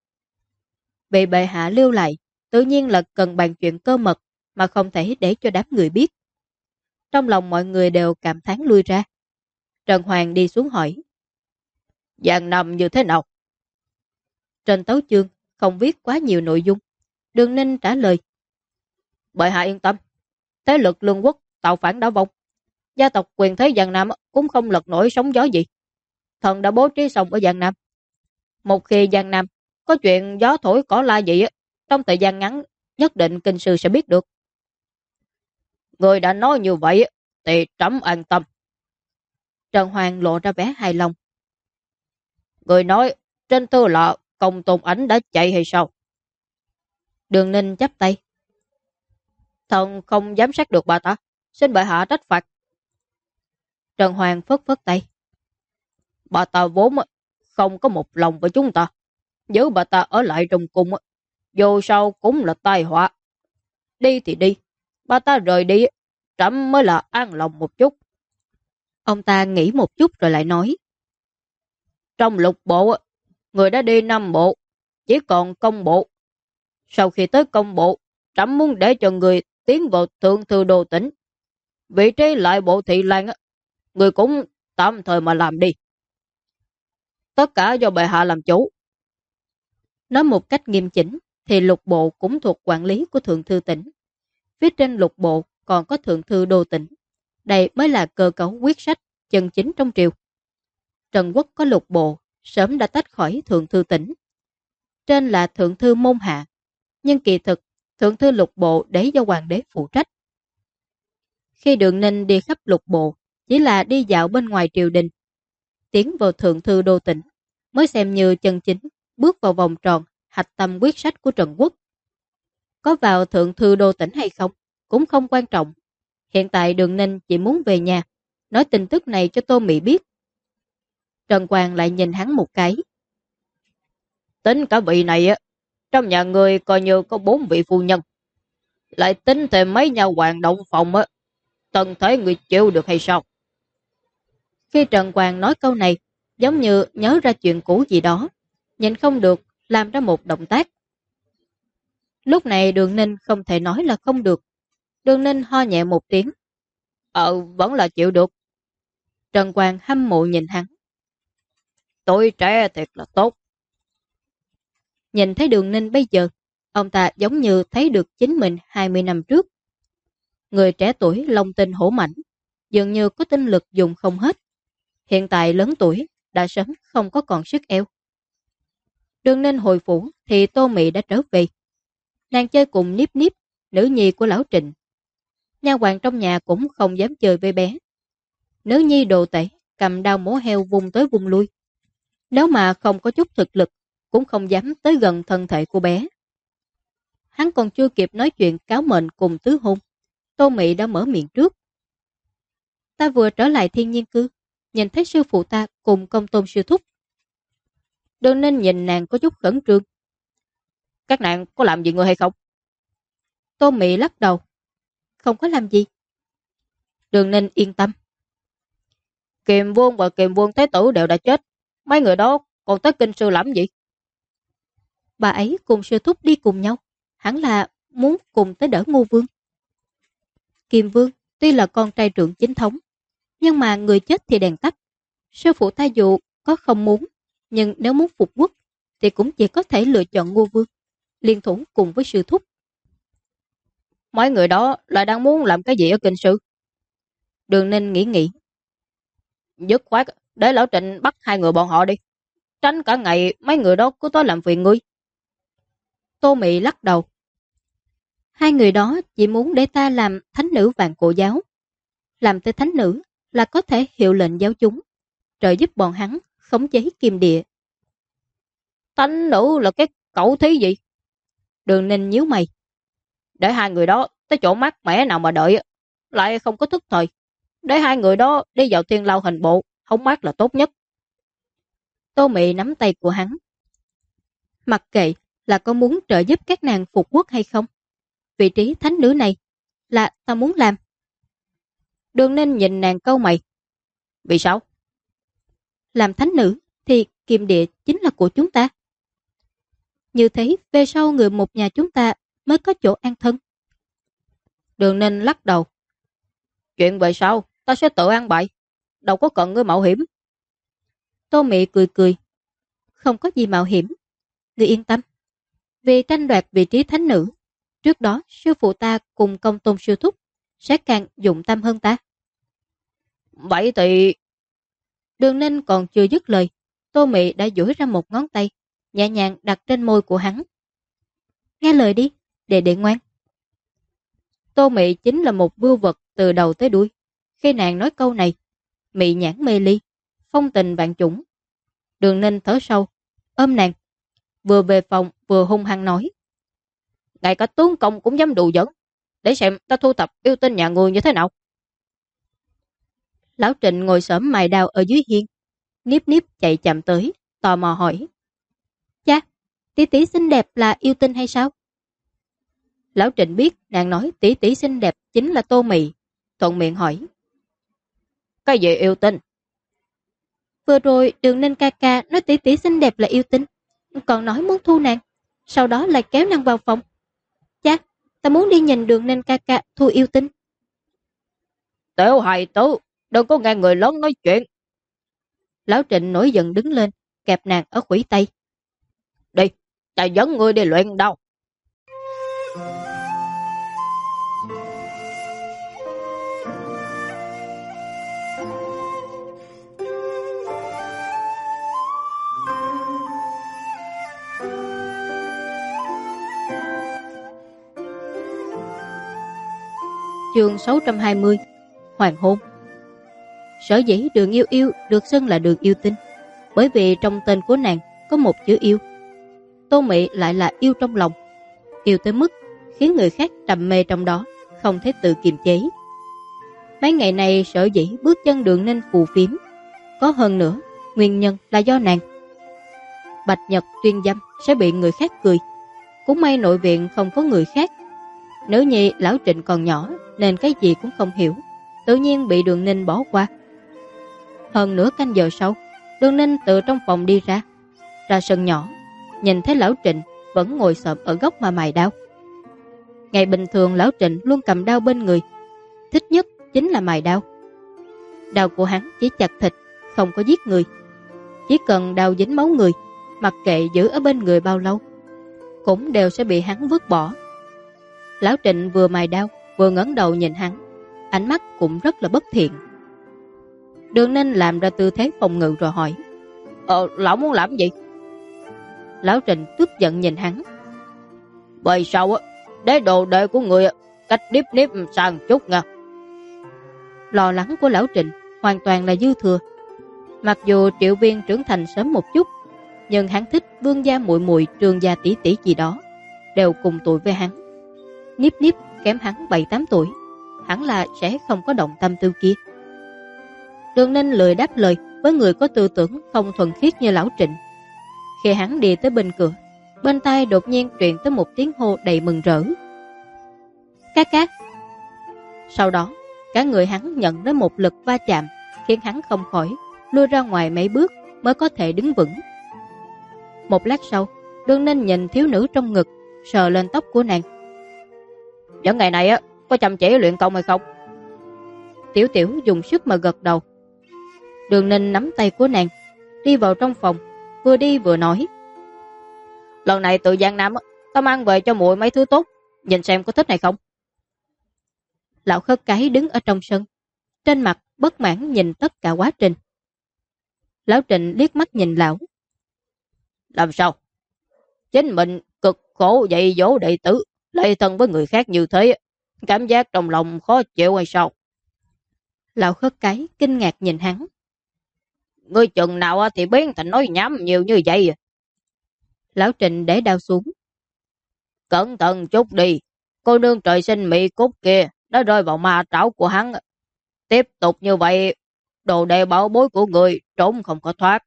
Bị bệ hạ lưu lại, tự nhiên là cần bàn chuyện cơ mật mà không thể để cho đám người biết. Trong lòng mọi người đều cảm thán lui ra. Trần Hoàng đi xuống hỏi. Giang Nam như thế nào? Trên tấu chương không viết quá nhiều nội dung. Đường Ninh trả lời. Bệ hạ yên tâm. Thế lực lương quốc tạo phản đã vong. Gia tộc quyền thế Giang Nam cũng không lật nổi sóng gió gì. Thần đã bố trí xong ở Giang Nam. Một khi Giang Nam có chuyện gió thổi cỏ la gì trong thời gian ngắn nhất định kinh sư sẽ biết được. Người đã nói như vậy thì trẫm an tâm. Trần Hoàng lộ ra vẻ hài lòng. Người nói trên tư là Công Tôn Ảnh đã chạy hay sao? Đường Ninh chắp tay. Thần không giám sát được bà ta, xin bệ hạ trách phạt. Trần Hoàng phất phất tay. Bà ta vốn không có một lòng với chúng ta. Giữ bà ta ở lại trong cung, dù sao cũng là tai họa. Đi thì đi, bà ta rời đi, trẫm mới là an lòng một chút. Ông ta nghĩ một chút rồi lại nói. Trong lục bộ, người đã đi 5 bộ, chỉ còn công bộ. Sau khi tới công bộ, trẫm muốn để cho người tiến vào thượng thư đô tỉnh. Vị trí lại bộ thị lan, người cũng tạm thời mà làm đi. Tất cả do bệ hạ làm chủ. Nói một cách nghiêm chỉnh thì lục bộ cũng thuộc quản lý của thượng thư tỉnh. Phía trên lục bộ còn có thượng thư đô tỉnh. Đây mới là cơ cấu quyết sách chân chính trong triều. Trần Quốc có lục bộ sớm đã tách khỏi thượng thư tỉnh. Trên là thượng thư môn hạ, nhưng kỳ thực thượng thư lục bộ để do hoàng đế phụ trách. Khi Đường Ninh đi khắp lục bộ chỉ là đi dạo bên ngoài triều đình, tiến vào thượng thư đô tỉnh mới xem như chân chính bước vào vòng tròn hạch tâm quyết sách của Trần Quốc. Có vào thượng thư đô tỉnh hay không cũng không quan trọng. Hiện tại Đường Ninh chỉ muốn về nhà, nói tin tức này cho Tô Mị biết. Trần Quang lại nhìn hắn một cái. Tính cả vị này trong nhà người coi như có 4 vị phu nhân. Lại tính thêm mấy nhà hoàng động phòng tần thể người chịu được hay sao? Khi Trần Quang nói câu này, giống như nhớ ra chuyện cũ gì đó, nhìn không được, làm ra một động tác. Lúc này Đường Ninh không thể nói là không được. Đường Ninh ho nhẹ một tiếng. Vẫn là chịu được. Trần Quang hâm mộ nhìn hắn. Tuổi trẻ thiệt là tốt. Nhìn thấy Đường Ninh bây giờ, ông ta giống như thấy được chính mình 20 năm trước. Người trẻ tuổi long tinh hổ mãnh, dường như có tinh lực dùng không hết. Hiện tại lớn tuổi, đã sớm không có còn sức eo. Đường Ninh hồi phủ thì Tô Mị đã trở về. Nàng chơi cùng Niếp Niếp, nữ nhi của lão Trịnh. Nha hoàn trong nhà cũng không dám chơi với bé. Nữ nhi đồ tể, cầm đao mổ heo vùng tới vùng lui. Nếu mà không có chút thực lực, cũng không dám tới gần thân thể của bé. Hắn còn chưa kịp nói chuyện cáo mệnh cùng tứ hôn, Tô Mị đã mở miệng trước. Ta vừa trở lại Thiên Nhiên Cư, nhìn thấy sư phụ ta cùng Công Tôn sư thúc. Đường Ninh nhìn nàng có chút khẩn trương. Các nàng có làm gì người hay không? Tô Mị lắc đầu. Không có làm gì. Đường Ninh yên tâm. Kiềm Vương và Kiềm Vương Thế Tử đều đã chết. Mấy người đó còn tới kinh sư làm gì? Bà ấy cùng sư thúc đi cùng nhau. Hẳn là muốn cùng tới đỡ Ngô Vương. Kiềm Vương tuy là con trai trưởng chính thống, nhưng mà người chết thì đèn tắt. Sư phụ ta dù có không muốn, nhưng nếu muốn phục quốc thì cũng chỉ có thể lựa chọn Ngô Vương, liên thủ cùng với sư thúc. Mấy người đó lại đang muốn làm cái gì ở kinh sư? Đường Ninh nghĩ. Dứt khoát để lão Trịnh bắt hai người bọn họ đi. Tránh cả ngày mấy người đó cứ tới làm phiền ngươi. Tô Mị lắc đầu. Hai người đó chỉ muốn để ta làm thánh nữ Vạn Cổ Giáo. Làm tới thánh nữ là có thể hiệu lệnh giáo chúng, trợ giúp bọn hắn khống chế kim địa. Thánh nữ là cái cẩu thí gì? Đường Ninh nhíu mày. Để hai người đó tới chỗ mát mẻ nào mà đợi, lại không có thức thời. Để hai người đó đi vào Thiên Lao hình bộ, hóng mát là tốt nhất. Tô Mị nắm tay của hắn. Mặc kệ là có muốn trợ giúp các nàng phục quốc hay không, vị trí thánh nữ này là ta muốn làm. Đường Ninh nhìn nàng câu mày. Vì sao? Làm thánh nữ thì kim địa chính là của chúng ta. Như thế về sau người một nhà chúng ta mới có chỗ an thân. Đường Ninh lắc đầu. Chuyện về sau ta sẽ tự an bài, đâu có cần ngươi mạo hiểm. Tô Mị cười. Không có gì mạo hiểm, ngươi yên tâm. Vì tranh đoạt vị trí thánh nữ, trước đó sư phụ ta cùng Công Tôn sư thúc sẽ càng dụng tâm hơn ta. Vậy thì... Đường Ninh còn chưa dứt lời, Tô Mị đã duỗi ra một ngón tay, nhẹ nhàng đặt trên môi của hắn. Nghe lời đi, đệ ngoan. Tô Mị chính là một bưu vật từ đầu tới đuôi. Khi nàng nói câu này, mị nhãn mê ly, phong tình vạn chủng. Đường Ninh thở sâu, ôm nàng, vừa về phòng vừa hung hăng nói. Ngay cả tướng công cũng dám đùa giỡn, để xem ta thu thập yêu tinh nhà người như thế nào. Lão Trịnh ngồi xổm mài đao ở dưới hiên. Niếp Niếp chạy chậm tới, tò mò hỏi. Cha, tỷ tỷ xinh đẹp là yêu tinh hay sao? Lão Trịnh biết nàng nói tỷ tỷ xinh đẹp chính là Tô Mị, thuận miệng hỏi. Cái gì yêu tinh? Vừa rồi Đường Ninh ca ca nói tỷ tỷ xinh đẹp là yêu tinh, còn nói muốn thu nàng, sau đó lại kéo nàng vào phòng. Cha, ta muốn đi nhìn Đường Ninh ca ca thu yêu tinh. Tiểu hài tử, đừng có nghe người lớn nói chuyện. Lão Trịnh nổi giận đứng lên, kẹp nàng ở khuỷu tay. Đi, ta dẫn ngươi đi luyện đao. Chương 620 Hoàng hôn. Sở dĩ Đường Yêu Yêu được xưng là Đường Yêu Tinh, bởi vì trong tên của nàng có một chữ yêu. Tô Mị lại là yêu trong lòng, yêu tới mức khiến người khác trầm mê trong đó, không thể tự kiềm chế. Mấy ngày này sở dĩ bước chân Đường Ninh phù phiếm, có hơn nữa nguyên nhân là do nàng. Bạch Nhật tuyên dâm sẽ bị người khác cười, cũng may nội viện không có người khác. Nữ nhi lão Trịnh còn nhỏ nên cái gì cũng không hiểu, tự nhiên bị Đường Ninh bỏ qua. Hơn nửa canh giờ sau, Đường Ninh từ trong phòng đi ra sân nhỏ, nhìn thấy lão Trịnh vẫn ngồi xổm ở góc mà mài đao. Ngày bình thường lão Trịnh luôn cầm đao bên người, thích nhất chính là mài đao. Đao của hắn chỉ chặt thịt, không có giết người. Chỉ cần đào dính máu người, mặc kệ giữ ở bên người bao lâu, cũng đều sẽ bị hắn vứt bỏ. Lão Trịnh vừa mài đao, vừa ngẩng đầu nhìn hắn, ánh mắt cũng rất là bất thiện. Đường Ninh làm ra tư thế phòng ngự rồi hỏi: Lão muốn làm gì? Lão Trịnh tức giận nhìn hắn: Vậy sao á, để đồ đệ của người cách điếp điếp sang chút nha. Lo lắng của Lão Trịnh hoàn toàn là dư thừa. Mặc dù Triệu Viên trưởng thành sớm một chút, nhưng hắn thích Vương gia muội muội, Trương gia tỷ tỷ gì đó, đều cùng tuổi với hắn. Niếp Niếp kém hắn 7-8 tuổi, hẳn là sẽ không có động tâm tư kia. Đường Ninh lười đáp lời với người có tư tưởng không thuần khiết như Lão Trịnh. Khi hắn đi tới bên cửa, bên tai đột nhiên truyền tới một tiếng hô đầy mừng rỡ: Cát cát. Sau đó, cả người hắn nhận đến một lực va chạm, khiến hắn không khỏi lui ra ngoài mấy bước mới có thể đứng vững. Một lát sau, Đường Ninh nhìn thiếu nữ trong ngực, sờ lên tóc của nàng: Những ngày này á, có chăm chỉ luyện công hay không? Tiểu Tiểu dùng sức mà gật đầu. Đường Ninh nắm tay của nàng, đi vào trong phòng, vừa đi vừa nói: Lần này từ Giang Nam ta mang về cho muội mấy thứ tốt, nhìn xem có thích hay không. Lão Khất Cái đứng ở trong sân, trên mặt bất mãn nhìn tất cả quá trình. Lão Trịnh liếc mắt nhìn lão: Làm sao? Chính mình cực khổ dạy dỗ đệ tử, lại thân với người khác như thế, cảm giác trong lòng khó chịu hay sao? Lão Khất Cái kinh ngạc nhìn hắn: Ngươi chừng nào thì biến thành nói nhảm nhiều như vậy? Lão Trịnh để đao xuống: Cẩn thận chút đi, cô nương trời sinh mỹ cốt kia đã rơi vào ma trảo của hắn. Tiếp tục như vậy, đồ đệ bảo bối của người trốn không có thoát.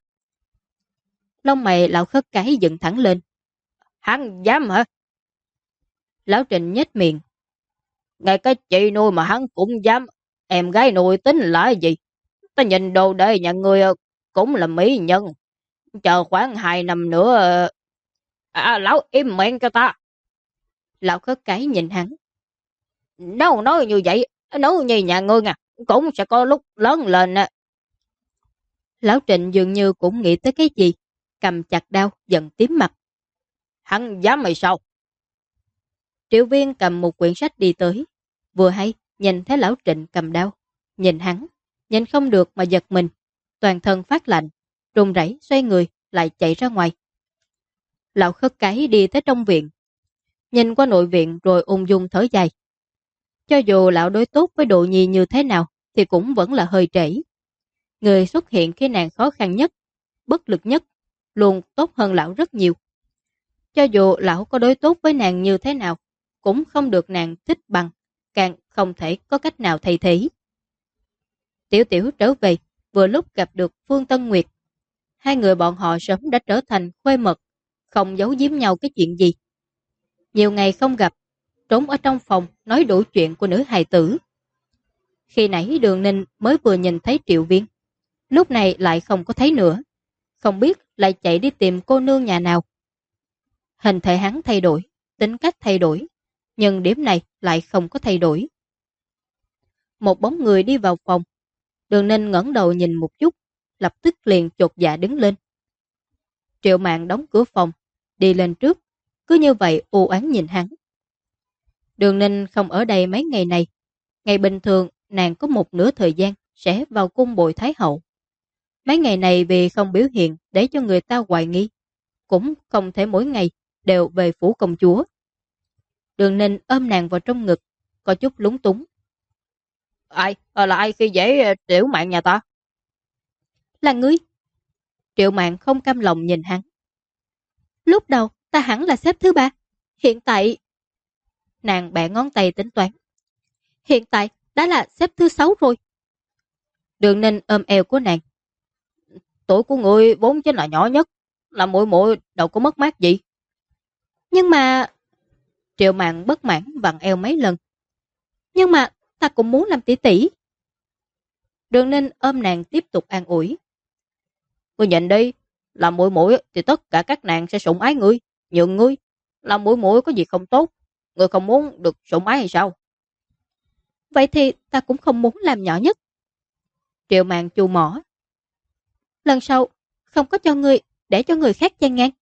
Lông mày Lão Khất Cái dựng thẳng lên: Hắn dám hả? Lão Trịnh nhếch miệng: Ngay cái chị nuôi mà hắn cũng dám, em gái nuôi tính là gì? Ta nhìn đồ đệ nhà người cũng là mỹ nhân. Chờ khoảng 2 năm nữa... lão im miệng cho ta. Lão Khất Cái nhìn hắn: Đâu nói như vậy, nói như nhà ngươi nha, cũng sẽ có lúc lớn lên. Lão Trịnh dường như cũng nghĩ tới cái gì, cầm chặt đao giận tím mặt: Hắn dám mày sao? Triệu Viên cầm một quyển sách đi tới, vừa hay nhìn thấy Lão Trịnh cầm đao, nhìn hắn, nhìn không được mà giật mình, toàn thân phát lạnh, run rẩy xoay người lại chạy ra ngoài. Lão Khất Cái đi tới trong viện, nhìn qua nội viện rồi ung dung thở dài. Cho dù lão đối tốt với Độ Nhi như thế nào thì cũng vẫn là hơi trễ. Người xuất hiện khi nàng khó khăn nhất, bất lực nhất, luôn tốt hơn lão rất nhiều. Cho dù lão có đối tốt với nàng như thế nào, cũng không được nàng thích bằng, càng không thể có cách nào thay thế. Tiểu Tiểu trở về, vừa lúc gặp được Phương Tân Nguyệt. Hai người bọn họ sớm đã trở thành khuê mật, không giấu giếm nhau cái chuyện gì. Nhiều ngày không gặp, trốn ở trong phòng nói đủ chuyện của nữ hài tử. Khi nãy Đường Ninh mới vừa nhìn thấy Triệu Viên, lúc này lại không có thấy nữa, không biết lại chạy đi tìm cô nương nhà nào. Hình thể hắn thay đổi, tính cách thay đổi, nhưng điểm này lại không có thay đổi. Một bóng người đi vào phòng, Đường Ninh ngẩng đầu nhìn một chút, lập tức liền chột dạ đứng lên. Triệu Mạn đóng cửa phòng, đi lên trước, cứ như vậy u oán nhìn hắn. Đường Ninh không ở đây mấy ngày này, ngày bình thường nàng có một nửa thời gian sẽ vào cung bồi Thái hậu. Mấy ngày này vì không biểu hiện để cho người ta hoài nghi, cũng không thể mỗi ngày đều về phủ công chúa. Đường Ninh ôm nàng vào trong ngực, có chút lúng túng. Là ai khi dễ Triệu Mạn nhà ta? Là ngươi. Triệu Mạn không cam lòng nhìn hắn. Lúc đầu ta hẳn là xếp thứ 3, hiện tại... Nàng bẻ ngón tay tính toán. Hiện tại đã là xếp thứ 6 rồi. Đường Ninh ôm eo của nàng. Tuổi của ngươi vốn chính là nhỏ nhất, là muội muội đâu có mất mát gì. Nhưng mà... Triệu Mạn bất mãn vặn eo mấy lần. Nhưng mà ta cũng muốn làm tỷ tỷ. Đường Ninh ôm nàng tiếp tục an ủi. Ngươi nhìn đi, làm muội muội thì tất cả các nàng sẽ sủng ái ngươi, nhượng ngươi. Làm muội muội có gì không tốt, ngươi không muốn được sủng ái hay sao? Vậy thì ta cũng không muốn làm nhỏ nhất. Triệu Mạn chu mỏ. Lần sau không có cho người, để cho người khác chen ngang.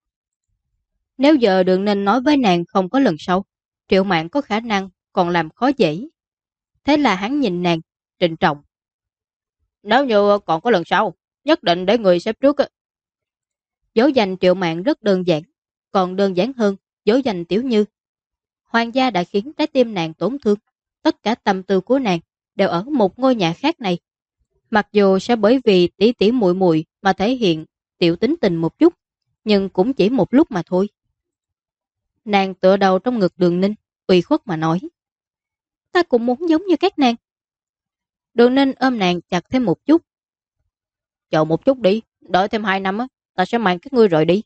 Nếu giờ Đường Ninh nói với nàng không có lần sau, Triệu Mạn có khả năng còn làm khó dễ. Thế là hắn nhìn nàng, trịnh trọng. Nếu như còn có lần sau, nhất định để người xếp trước. Dỗ dành Triệu Mạn rất đơn giản, còn đơn giản hơn dỗ dành Tiểu Như. Hoàng gia đã khiến trái tim nàng tổn thương, tất cả tâm tư của nàng đều ở một ngôi nhà khác này. Mặc dù sẽ bởi vì tỷ tỷ muội muội mà thể hiện tiểu tính tình một chút, nhưng cũng chỉ một lúc mà thôi. Nàng tựa đầu trong ngực Đường Ninh, ủy khuất mà nói. Ta cũng muốn giống như các nàng. Đường Ninh ôm nàng chặt thêm một chút. Chờ một chút đi, đợi thêm 2 năm ta sẽ mang các ngươi rời đi.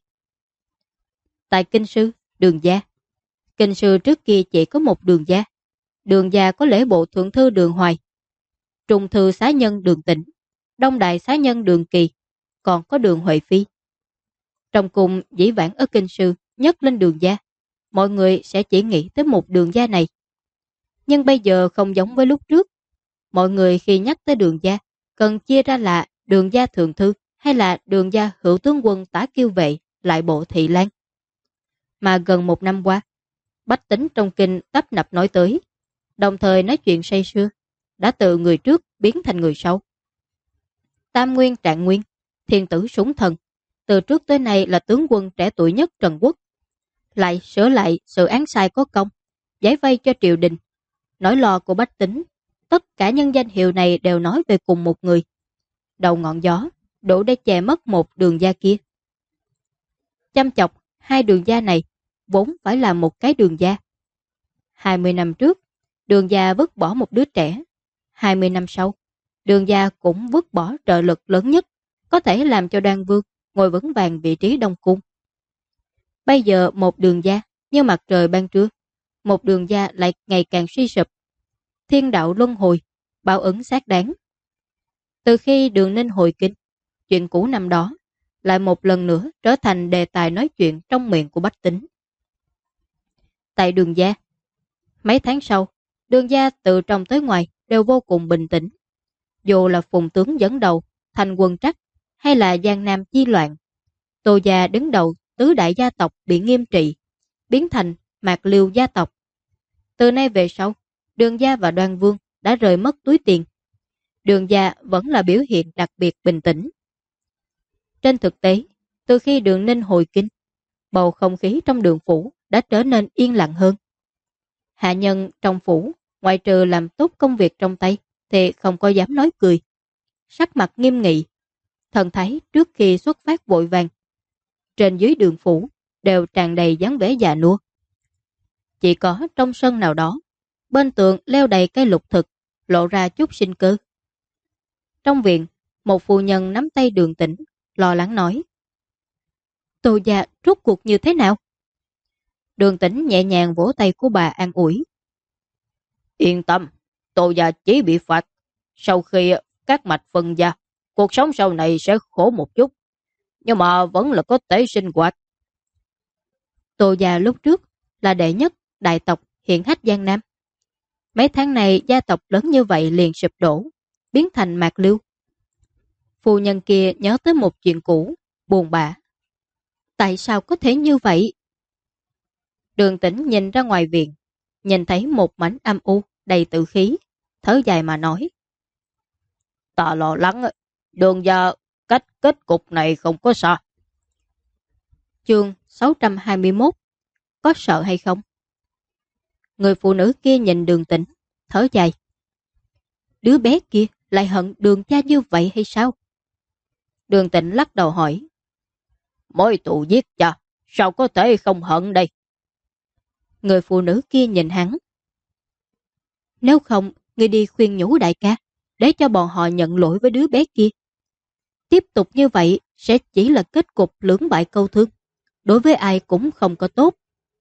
Tại kinh sư, Đường gia. Kinh sư trước kia chỉ có một Đường gia. Đường gia có lễ bộ thượng thư Đường Hoài, trung thư xá nhân Đường Tĩnh, đông đại xá nhân Đường Kỳ, còn có Đường Huệ Phi. Trong cùng dĩ vãng ở kinh sư nhấc lên Đường gia, mọi người sẽ chỉ nghĩ tới một Đường gia này. Nhưng bây giờ không giống với lúc trước. Mọi người khi nhắc tới Đường gia cần chia ra là Đường gia thượng thư hay là Đường gia hữu tướng quân tả kiêu vệ lại bộ Thị Lan. Mà gần 1 năm qua, bách tính trong kinh tấp nập nói tới, đồng thời nói chuyện say sưa, đã từ người trước biến thành người sau. Tam Nguyên Trạng Nguyên, thiên tử súng thần, từ trước tới nay là tướng quân trẻ tuổi nhất Trần Quốc, lại sửa lại sự án sai có công, giải vây cho triều đình. Nỗi lo của bách tính, tất cả nhân danh hiệu này đều nói về cùng một người. Đầu ngọn gió, đủ để che mất một Đường gia kia. Chăm chọc, 2 Đường gia này, vốn phải là một cái Đường gia. 20 năm trước, Đường gia vứt bỏ một đứa trẻ. 20 năm sau, Đường gia cũng vứt bỏ trợ lực lớn nhất, có thể làm cho Đoan Vương ngồi vững vàng vị trí Đông Cung. Bây giờ một Đường gia như mặt trời ban trưa, một Đường gia lại ngày càng suy sụp. Thiên đạo luân hồi, báo ứng xác đáng. Từ khi Đường Ninh hồi kinh, chuyện cũ năm đó lại một lần nữa trở thành đề tài nói chuyện trong miệng của bách tính. Tại Đường gia, mấy tháng sau, Đường gia từ trong tới ngoài đều vô cùng bình tĩnh. Dù là Phùng tướng dẫn đầu thành Quân Trắc hay là Giang Nam chi loạn, Tô gia đứng đầu tứ đại gia tộc bị nghiêm trị, biến thành Mạc Liêu gia tộc. Từ nay về sau, Đường gia và Đoan Vương đã rời mất túi tiền. Đường gia vẫn là biểu hiện đặc biệt bình tĩnh. Trên thực tế, từ khi Đường Ninh hồi kinh, bầu không khí trong Đường phủ đã trở nên yên lặng hơn. Hạ nhân trong phủ, ngoại trừ làm tốt công việc trong tay, thì không có dám nói cười. Sắc mặt nghiêm nghị, thần thái trước khi xuất phát vội vàng. Trên dưới Đường phủ đều tràn đầy dáng vẻ già nua. Chỉ có trong sân nào đó, bên tường leo đầy cây lục thực, lộ ra chút sinh cơ. Trong viện, một phu nhân nắm tay Đường Tĩnh, lo lắng nói. Tô gia rốt cuộc như thế nào? Đường Tĩnh nhẹ nhàng vỗ tay của bà an ủi. Yên tâm, Tô gia chỉ bị phạt. Sau khi các mạch phân gia, cuộc sống sau này sẽ khổ một chút, nhưng mà vẫn là có thể sinh hoạt. Tô gia lúc trước là đệ nhất đại tộc hiển hách Giang Nam. Mấy tháng này gia tộc lớn như vậy liền sụp đổ, biến thành Mạc Liêu. Phu nhân kia nhớ tới một chuyện cũ, buồn bã. Tại sao có thể như vậy? Đường Tĩnh nhìn ra ngoài viện, nhìn thấy một mảnh âm u đầy tử khí, thở dài mà nói. Ta lo lắng, Đường gia cách kết cục này không có sao. Chương 621. Có sợ hay không? Người phụ nữ kia nhìn Đường Tĩnh, thở dài. Đứa bé kia lại hận Đường cha như vậy hay sao? Đường Tĩnh lắc đầu hỏi. Mối tù giết cha, sao có thể không hận đây? Người phụ nữ kia nhìn hắn. Nếu không, ngươi đi khuyên nhủ đại ca, để cho bọn họ nhận lỗi với đứa bé kia. Tiếp tục như vậy sẽ chỉ là kết cục lưỡng bại câu thương, đối với ai cũng không có tốt.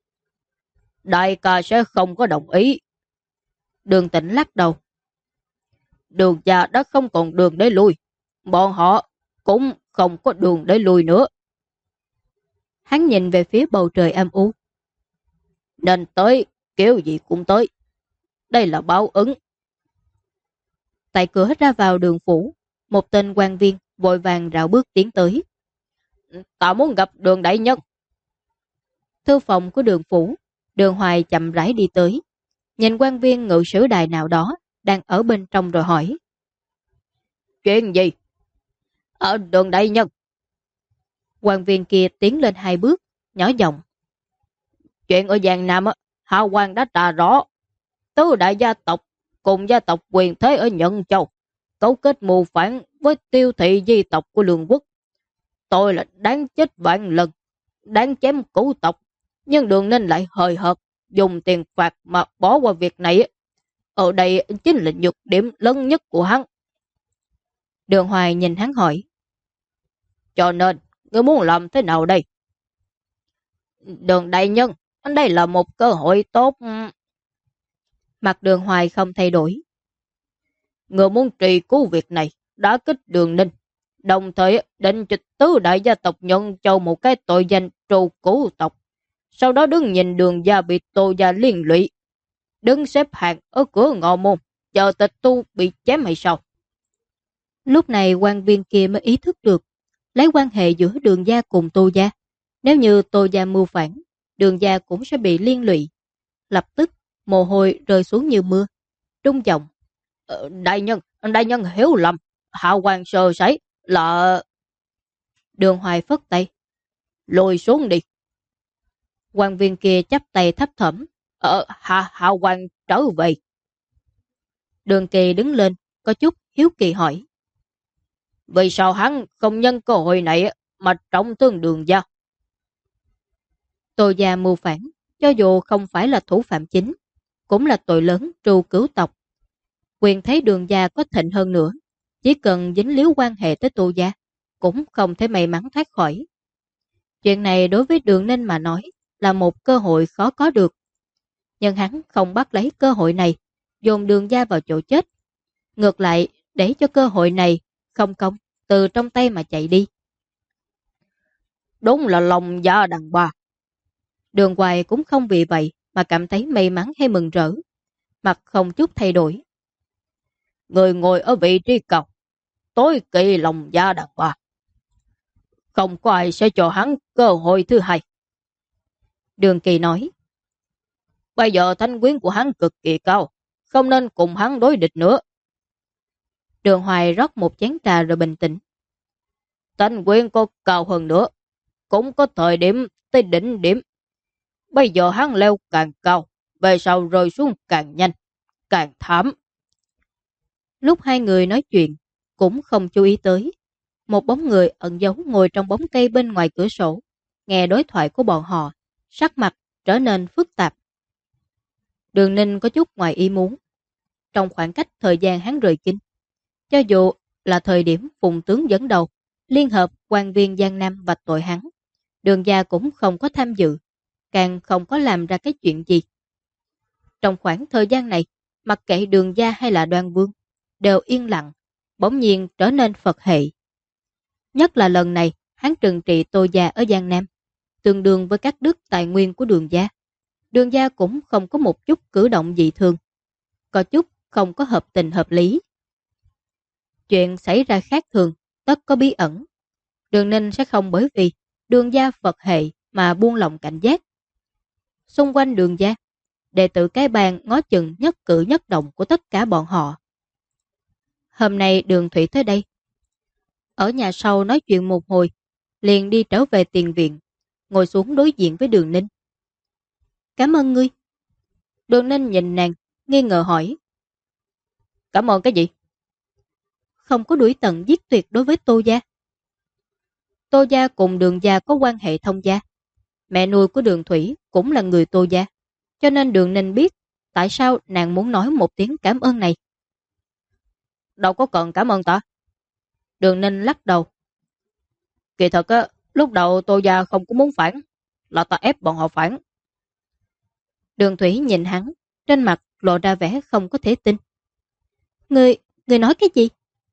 Đại ca sẽ không có đồng ý. Đường Tĩnh lắc đầu. Đường gia đã không còn đường để lui, bọn họ cũng không có đường để lui nữa. Hắn nhìn về phía bầu trời âm u. Nên tới, kiểu gì cũng tới. Đây là báo ứng. Tại cửa ra vào Đường phủ, một tên quan viên vội vàng rảo bước tiến tới, Ta muốn gặp Đường đại nhân. Thư phòng của Đường phủ, Đường Hoài chậm rãi đi tới, nhìn quan viên ngự sử đài nào đó đang ở bên trong rồi hỏi. Chuyện gì? Ở Đường đại nhân. Quan viên kia tiến lên 2 bước, nhỏ giọng. Chuyện ở Giang Nam, Hào Quang đã trả rõ. Tứ đại gia tộc cùng gia tộc quyền thế ở Nhận Châu cấu kết mưu phản với tiêu thị di tộc của Lương Quốc. Tôi là đáng chết vạn lần, đáng chém cửu tộc, nhưng Đường Ninh lại hời hợt dùng tiền phạt mà bỏ qua việc này. Ở đây chính là nhược điểm lớn nhất của hắn. Đường Hoài nhìn hắn hỏi. Cho nên, ngươi muốn làm thế nào đây? Đường đại nhân, đây là một cơ hội tốt. Mặt Đường Hoài không thay đổi. Ngươi muốn trì cứu việc này, đã kích Đường Ninh, đồng thời định trịch tứ đại gia tộc Nhận Châu một cái tội danh trù cửu tộc. Sau đó đứng nhìn Đường gia bị Tô gia liên lụy, đứng xếp hàng ở cửa ngọ môn, chờ tịch tu bị chém hay sao? Lúc này quan viên kia mới ý thức được, lấy quan hệ giữa Đường gia cùng Tô gia, nếu như Tô gia mưu phản, Đường gia cũng sẽ bị liên lụy. Lập tức mồ hôi rơi xuống như mưa, trung giọng. Đại nhân hiểu lầm, Hạo Hoàng sơ sẩy là... Đường Hoài phất tay. Lùi xuống đi. Quan viên kia chắp tay thấp thỏm. Hạo Hoàng trở về. Đường Kỳ đứng lên, có chút hiếu kỳ hỏi. Vì sao hắn không nhân cơ hội này mà trọng thương Đường gia? Tô gia mưu phản, cho dù không phải là thủ phạm chính, cũng là tội lớn trù cửu tộc. Quyền thế Đường gia có thịnh hơn nữa, chỉ cần dính líu quan hệ tới Tô gia, cũng không thể may mắn thoát khỏi. Chuyện này đối với Đường Ninh mà nói là một cơ hội khó có được. Nhưng hắn không bắt lấy cơ hội này, dồn Đường gia vào chỗ chết. Ngược lại, để cho cơ hội này không công từ trong tay mà chạy đi. Đúng là lòng dạ đàn bà. Đường Hoài cũng không vì vậy mà cảm thấy may mắn hay mừng rỡ, mặt không chút thay đổi. Người ngồi ở vị trí cao, tối kỵ lòng dạ đàn bà. Không có ai sẽ cho hắn cơ hội thứ hai. Đường Kỳ nói. Bây giờ thanh quyến của hắn cực kỳ cao, không nên cùng hắn đối địch nữa. Đường Hoài rót một chén trà rồi bình tĩnh. Thanh quyến có cao hơn nữa, cũng có thời điểm tới đỉnh điểm. Bây giờ hắn leo càng cao, về sau rơi xuống càng nhanh, càng thảm. Lúc hai người nói chuyện, cũng không chú ý tới. Một bóng người ẩn giấu ngồi trong bóng cây bên ngoài cửa sổ, nghe đối thoại của bọn họ, sắc mặt trở nên phức tạp. Đường Ninh có chút ngoài ý muốn. Trong khoảng cách thời gian hắn rời kinh, cho dù là thời điểm Phùng tướng dẫn đầu, liên hợp quan viên Giang Nam và tội hắn, Đường gia cũng không có tham dự, càng không có làm ra cái chuyện gì. Trong khoảng thời gian này, mặc kệ Đường gia hay là Đoan Vương, đều yên lặng, bỗng nhiên trở nên Phật hệ. Nhất là lần này, hắn trừng trị Tô gia ở Giang Nam, tương đương với các đức tài nguyên của Đường gia. Đường gia cũng không có một chút cử động dị thường, có chút không có hợp tình hợp lý. Chuyện xảy ra khác thường, tất có bí ẩn. Đường Ninh sẽ không bởi vì Đường gia Phật hệ mà buông lỏng cảnh giác. Xung quanh Đường gia, đệ tử cái bàn ngó chừng nhất cử nhất động của tất cả bọn họ. Hôm nay Đường Thủy tới đây, ở nhà sau nói chuyện một hồi, liền đi trở về tiền viện, ngồi xuống đối diện với Đường Ninh. Cảm ơn ngươi. Đường Ninh nhìn nàng, nghi ngờ hỏi. Cảm ơn cái gì? Không có đuổi tận giết tuyệt đối với Tô gia. Tô gia cùng Đường gia có quan hệ thông gia. Mẹ nuôi của Đường Thủy cũng là người Tô gia, cho nên Đường Ninh biết tại sao nàng muốn nói một tiếng cảm ơn này. Đâu có cần cảm ơn ta. Đường Ninh lắc đầu. Kỳ thật á, lúc đầu Tô gia không có muốn phản, là ta ép bọn họ phản. Đường Thủy nhìn hắn, trên mặt lộ ra vẻ không có thể tin. Người nói cái gì?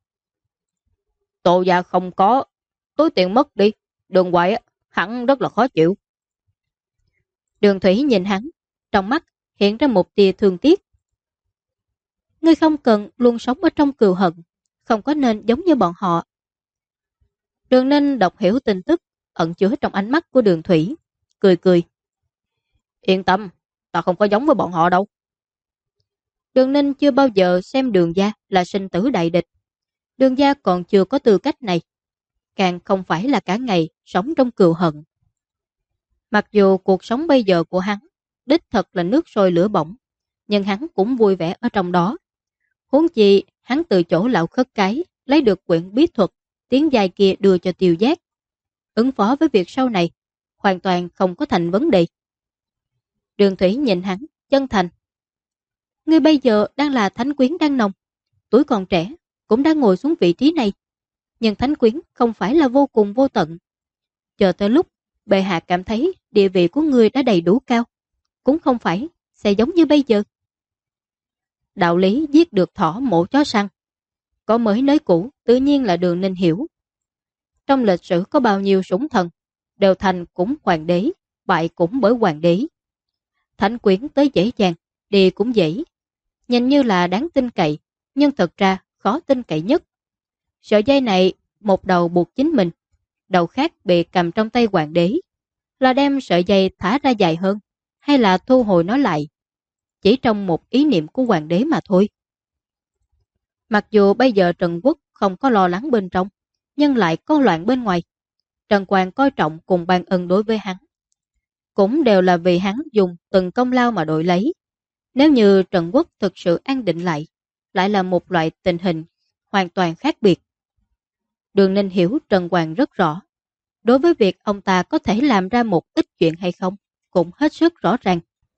Tô gia không có, túi tiền mất đi, Đường Hoài hẳn rất là khó chịu. Đường Thủy nhìn hắn, trong mắt hiện ra một tia thương tiếc. Ngươi không cần luôn sống ở trong cừu hận, không có nên giống như bọn họ. Đường Ninh đọc hiểu tin tức, ẩn chứa trong ánh mắt của Đường Thủy, cười cười. Yên tâm, ta không có giống với bọn họ đâu. Đường Ninh chưa bao giờ xem Đường gia là sinh tử đại địch. Đường gia còn chưa có tư cách này, càng không phải là cả ngày sống trong cừu hận. Mặc dù cuộc sống bây giờ của hắn đích thật là nước sôi lửa bỏng, nhưng hắn cũng vui vẻ ở trong đó. Huống chi hắn từ chỗ lão khất cái lấy được quyển bí thuật tiếng dài kia đưa cho Tiêu Giác. Ứng phó với việc sau này hoàn toàn không có thành vấn đề. Đường Thủy nhìn hắn chân thành. Ngươi bây giờ đang là thánh quyến đang nồng, tuổi còn trẻ cũng đang ngồi xuống vị trí này, nhưng thánh quyến không phải là vô cùng vô tận. Chờ tới lúc bệ hạ cảm thấy địa vị của ngươi đã đầy đủ cao, cũng không phải sẽ giống như bây giờ. Đạo lý giết được thỏ mổ chó săn, có mới nới cũ tự nhiên là Đường Ninh hiểu. Trong lịch sử có bao nhiêu sủng thần đều thành cũng hoàng đế, bại cũng bởi hoàng đế. Thánh quyến tới dễ dàng, đi cũng dễ, nhìn như là đáng tin cậy, nhưng thật ra khó tin cậy nhất. Sợi dây này một đầu buộc chính mình, đầu khác bị cầm trong tay hoàng đế, là đem sợi dây thả ra dài hơn hay là thu hồi nó lại, chỉ trong một ý niệm của hoàng đế mà thôi. Mặc dù bây giờ Trần Quốc không có lo lắng bên trong, nhưng lại có loạn bên ngoài. Trần Quang coi trọng cùng ban ân đối với hắn, cũng đều là vì hắn dùng từng công lao mà đổi lấy. Nếu như Trần Quốc thực sự an định lại là một loại tình hình hoàn toàn khác biệt. Đường Ninh hiểu Trần Quang rất rõ. Đối với việc ông ta có thể làm ra một ít chuyện hay không, cũng hết sức rõ ràng.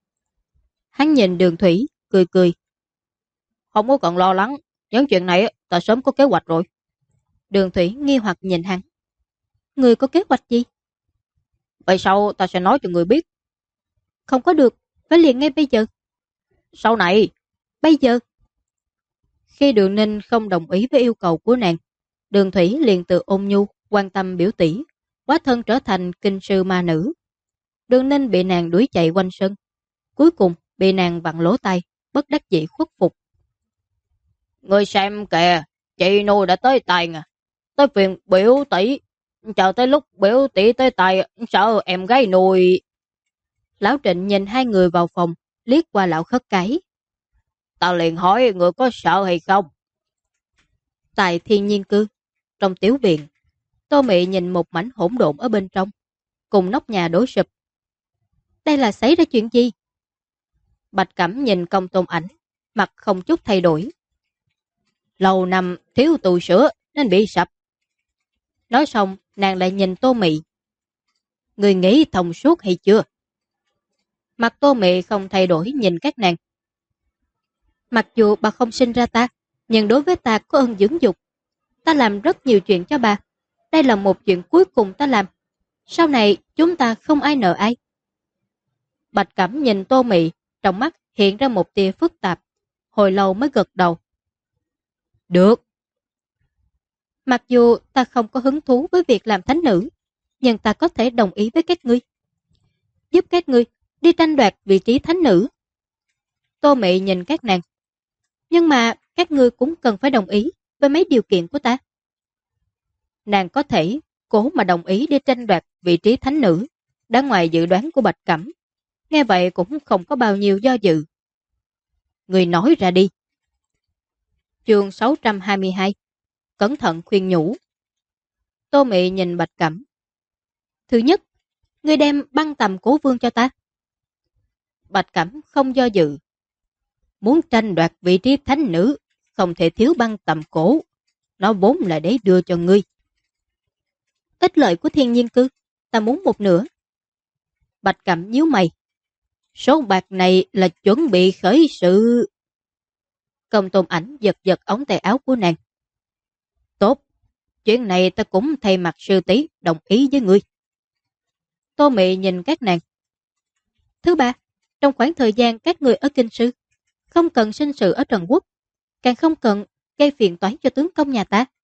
Hắn nhìn Đường Thủy, cười cười. Không có cần lo lắng, những chuyện này ta sớm có kế hoạch rồi. Đường Thủy nghi hoặc nhìn hắn. Người có kế hoạch gì? Vậy sau ta sẽ nói cho người biết. Không có được, phải liền ngay bây giờ. Sau này, bây giờ. Khi Đường Ninh không đồng ý với yêu cầu của nàng, Đường Thủy liền từ ôn nhu, quan tâm biểu tỷ, hóa thân trở thành kinh sư ma nữ. Đường Ninh bị nàng đuổi chạy quanh sân, cuối cùng bị nàng vặn lỗ tay, bất đắc dĩ khuất phục. Người xem kìa, chị nuôi đã tới tay nè, tới phiền biểu tỷ, chờ tới lúc biểu tỷ tới tay, sợ em gái nuôi. Lão Trịnh nhìn hai người vào phòng, liếc qua lão khất cái. Ta liền hỏi người có sợ hay không? Tại Thiên Nhiên Cư, trong tiểu viện, Tô Mị nhìn một mảnh hỗn độn ở bên trong, cùng nóc nhà đổ sụp. Đây là xảy ra chuyện gì? Bạch Cẩm nhìn Công Tôn Ảnh, mặt không chút thay đổi. Lâu năm thiếu tu sửa nên bị sập. Nói xong, nàng lại nhìn Tô Mị. Người nghĩ thông suốt hay chưa? Mặt Tô Mị không thay đổi nhìn các nàng. Mặc dù bà không sinh ra ta, nhưng đối với ta có ơn dưỡng dục. Ta làm rất nhiều chuyện cho bà. Đây là một chuyện cuối cùng ta làm. Sau này chúng ta không ai nợ ai. Bạch Cẩm nhìn Tô Mị, trong mắt hiện ra một tia phức tạp. Hồi lâu mới gật đầu. Được. Mặc dù ta không có hứng thú với việc làm thánh nữ, nhưng ta có thể đồng ý với các ngươi. Giúp các ngươi đi tranh đoạt vị trí thánh nữ. Tô Mị nhìn các nàng. Nhưng mà các ngươi cũng cần phải đồng ý với mấy điều kiện của ta. Nàng có thể cố mà đồng ý đi tranh đoạt vị trí thánh nữ, đã ngoài dự đoán của Bạch Cẩm. Nghe vậy cũng không có bao nhiêu do dự. Người nói ra đi. Chương 622. Cẩn thận khuyên nhủ. Tô Mị nhìn Bạch Cẩm. Thứ nhất, ngươi đem băng tầm Cố Vương cho ta. Bạch Cẩm không do dự. Muốn tranh đoạt vị trí thánh nữ, không thể thiếu băng tầm cổ. Nó vốn là để đưa cho ngươi. Ích lợi của Thiên Nhiên Cư, ta muốn một nửa. Bạch Cẩm nhíu mày. Số bạc này là chuẩn bị khởi sự. Công Tôn Ảnh giật giật ống tay áo của nàng. Tốt, chuyện này ta cũng thay mặt sư tỷ đồng ý với ngươi. Tô Mị nhìn các nàng. Thứ ba, trong khoảng thời gian các người ở kinh sư, không cần sinh sự ở Trần Quốc, càng không cần gây phiền toái cho tướng công nhà ta.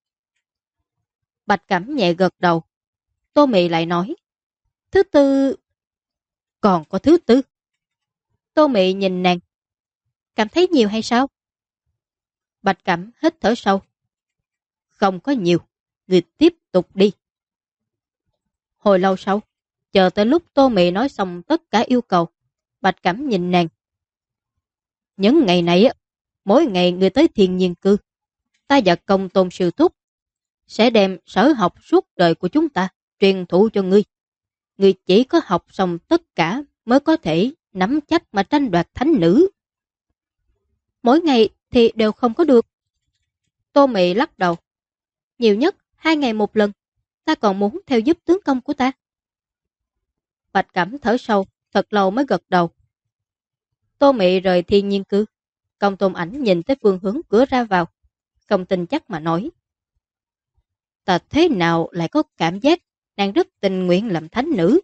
Bạch Cẩm nhẹ gật đầu. Tô Mị lại nói. Thứ tư... Còn có thứ tư. Tô Mị nhìn nàng. Cảm thấy nhiều hay sao? Bạch Cẩm hít thở sâu. Không có nhiều. Người tiếp tục đi. Hồi lâu sau, chờ tới lúc Tô Mị nói xong tất cả yêu cầu, Bạch Cẩm nhìn nàng. Những ngày này, mỗi ngày người tới Thiên Nhiên Cư, ta và Công Tôn sư thúc sẽ đem sở học suốt đời của chúng ta truyền thụ cho ngươi. Ngươi chỉ có học xong tất cả mới có thể nắm chắc mà tranh đoạt thánh nữ. Mỗi ngày thì đều không có được. Tô Mị lắc đầu. Nhiều nhất 2 ngày một lần, ta còn muốn theo giúp tướng công của ta. Bạch Cẩm thở sâu, thật lâu mới gật đầu. Tô Mị rời Thiên Nhiên Cư. Công Tôn Ảnh nhìn tới phương hướng cửa ra vào, không tin chắc mà nói. Ta thế nào lại có cảm giác nàng rất tình nguyện làm thánh nữ.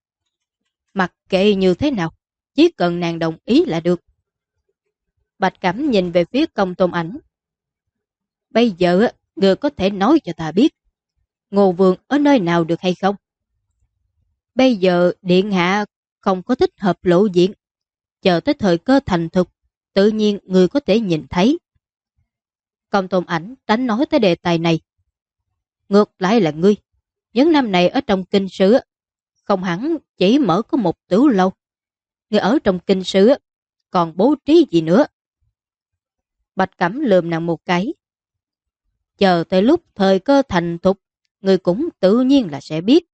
Mặc kệ như thế nào, chỉ cần nàng đồng ý là được. Bạch Cẩm nhìn về phía Công Tôn Ảnh. Bây giờ, ngươi có thể nói cho ta biết, Ngô Vương ở nơi nào được hay không? Bây giờ điện hạ không có thích hợp lộ diện, chờ tới thời cơ thành thục, tự nhiên người có thể nhìn thấy. Công Tôn Ảnh tránh nói tới đề tài này. Ngược lại là ngươi, những năm này ở trong kinh sư, không hẳn chỉ mở có một tửu lâu. Ngươi ở trong kinh sư còn bố trí gì nữa? Bạch Cẩm lườm nàng một cái. Chờ tới lúc thời cơ thành thục, ngươi cũng tự nhiên là sẽ biết.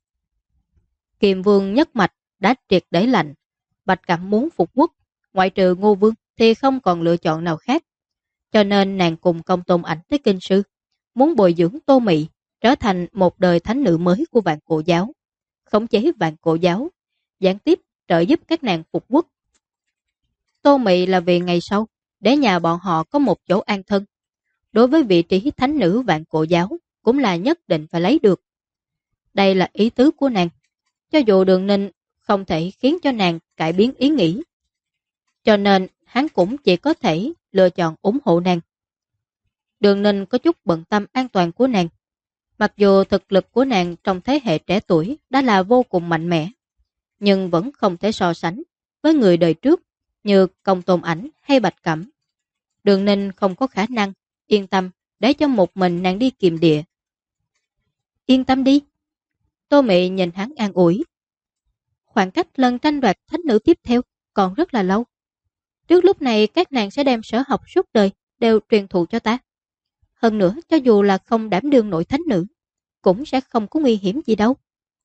Kiềm Vương nhất mạch đã triệt để lạnh. Bạch Cẩm muốn phục quốc, ngoại trừ Ngô Vương thì không còn lựa chọn nào khác. Cho nên nàng cùng Công Tôn Ảnh tới kinh sư, muốn bồi dưỡng Tô Mị trở thành một đời thánh nữ mới của Vạn Cổ giáo, khống chế Vạn Cổ giáo, gián tiếp trợ giúp các nàng phục quốc. Tô Mị là vì ngày sau, để nhà bọn họ có một chỗ an thân. Đối với vị trí thánh nữ Vạn Cổ giáo, cũng là nhất định phải lấy được. Đây là ý tứ của nàng, cho dù Đường Ninh không thể khiến cho nàng cải biến ý nghĩ. Cho nên hắn cũng chỉ có thể lựa chọn ủng hộ nàng. Đường Ninh có chút bận tâm an toàn của nàng. Mặc dù thực lực của nàng trong thế hệ trẻ tuổi đã là vô cùng mạnh mẽ, nhưng vẫn không thể so sánh với người đời trước như Công Tôn Ảnh hay Bạch Cẩm. Đường Ninh không có khả năng yên tâm để cho một mình nàng đi kiềm địa. Yên tâm đi. Tô Mị nhìn hắn an ủi. Khoảng cách lần tranh đoạt thánh nữ tiếp theo còn rất là lâu. Trước lúc này các nàng sẽ đem sở học suốt đời đều truyền thụ cho ta. Hơn nữa, cho dù là không đảm đương nội thánh nữ, cũng sẽ không có nguy hiểm gì đâu.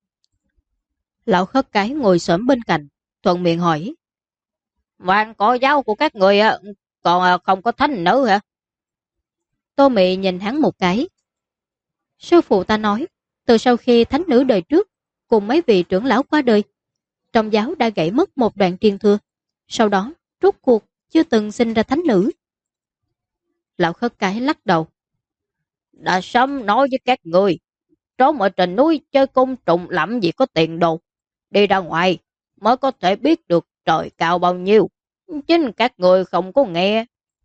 Lão Khất Cái ngồi xổm bên cạnh, thuận miệng hỏi. Vạn Cổ giáo của các người còn không có thánh nữ hả? Tô Mị nhìn hắn một cái. Sư phụ ta nói, từ sau khi thánh nữ đời trước cùng mấy vị trưởng lão qua đời, trong giáo đã gãy mất một đoạn truyền thừa. Sau đó, rốt cuộc chưa từng sinh ra thánh nữ. Lão Khất Cái lắc đầu. Đã sớm nói với các người, trốn ở trên núi chơi côn trùng làm gì có tiền đồ. Đi ra ngoài mới có thể biết được trời cao bao nhiêu. Chính các người không có nghe.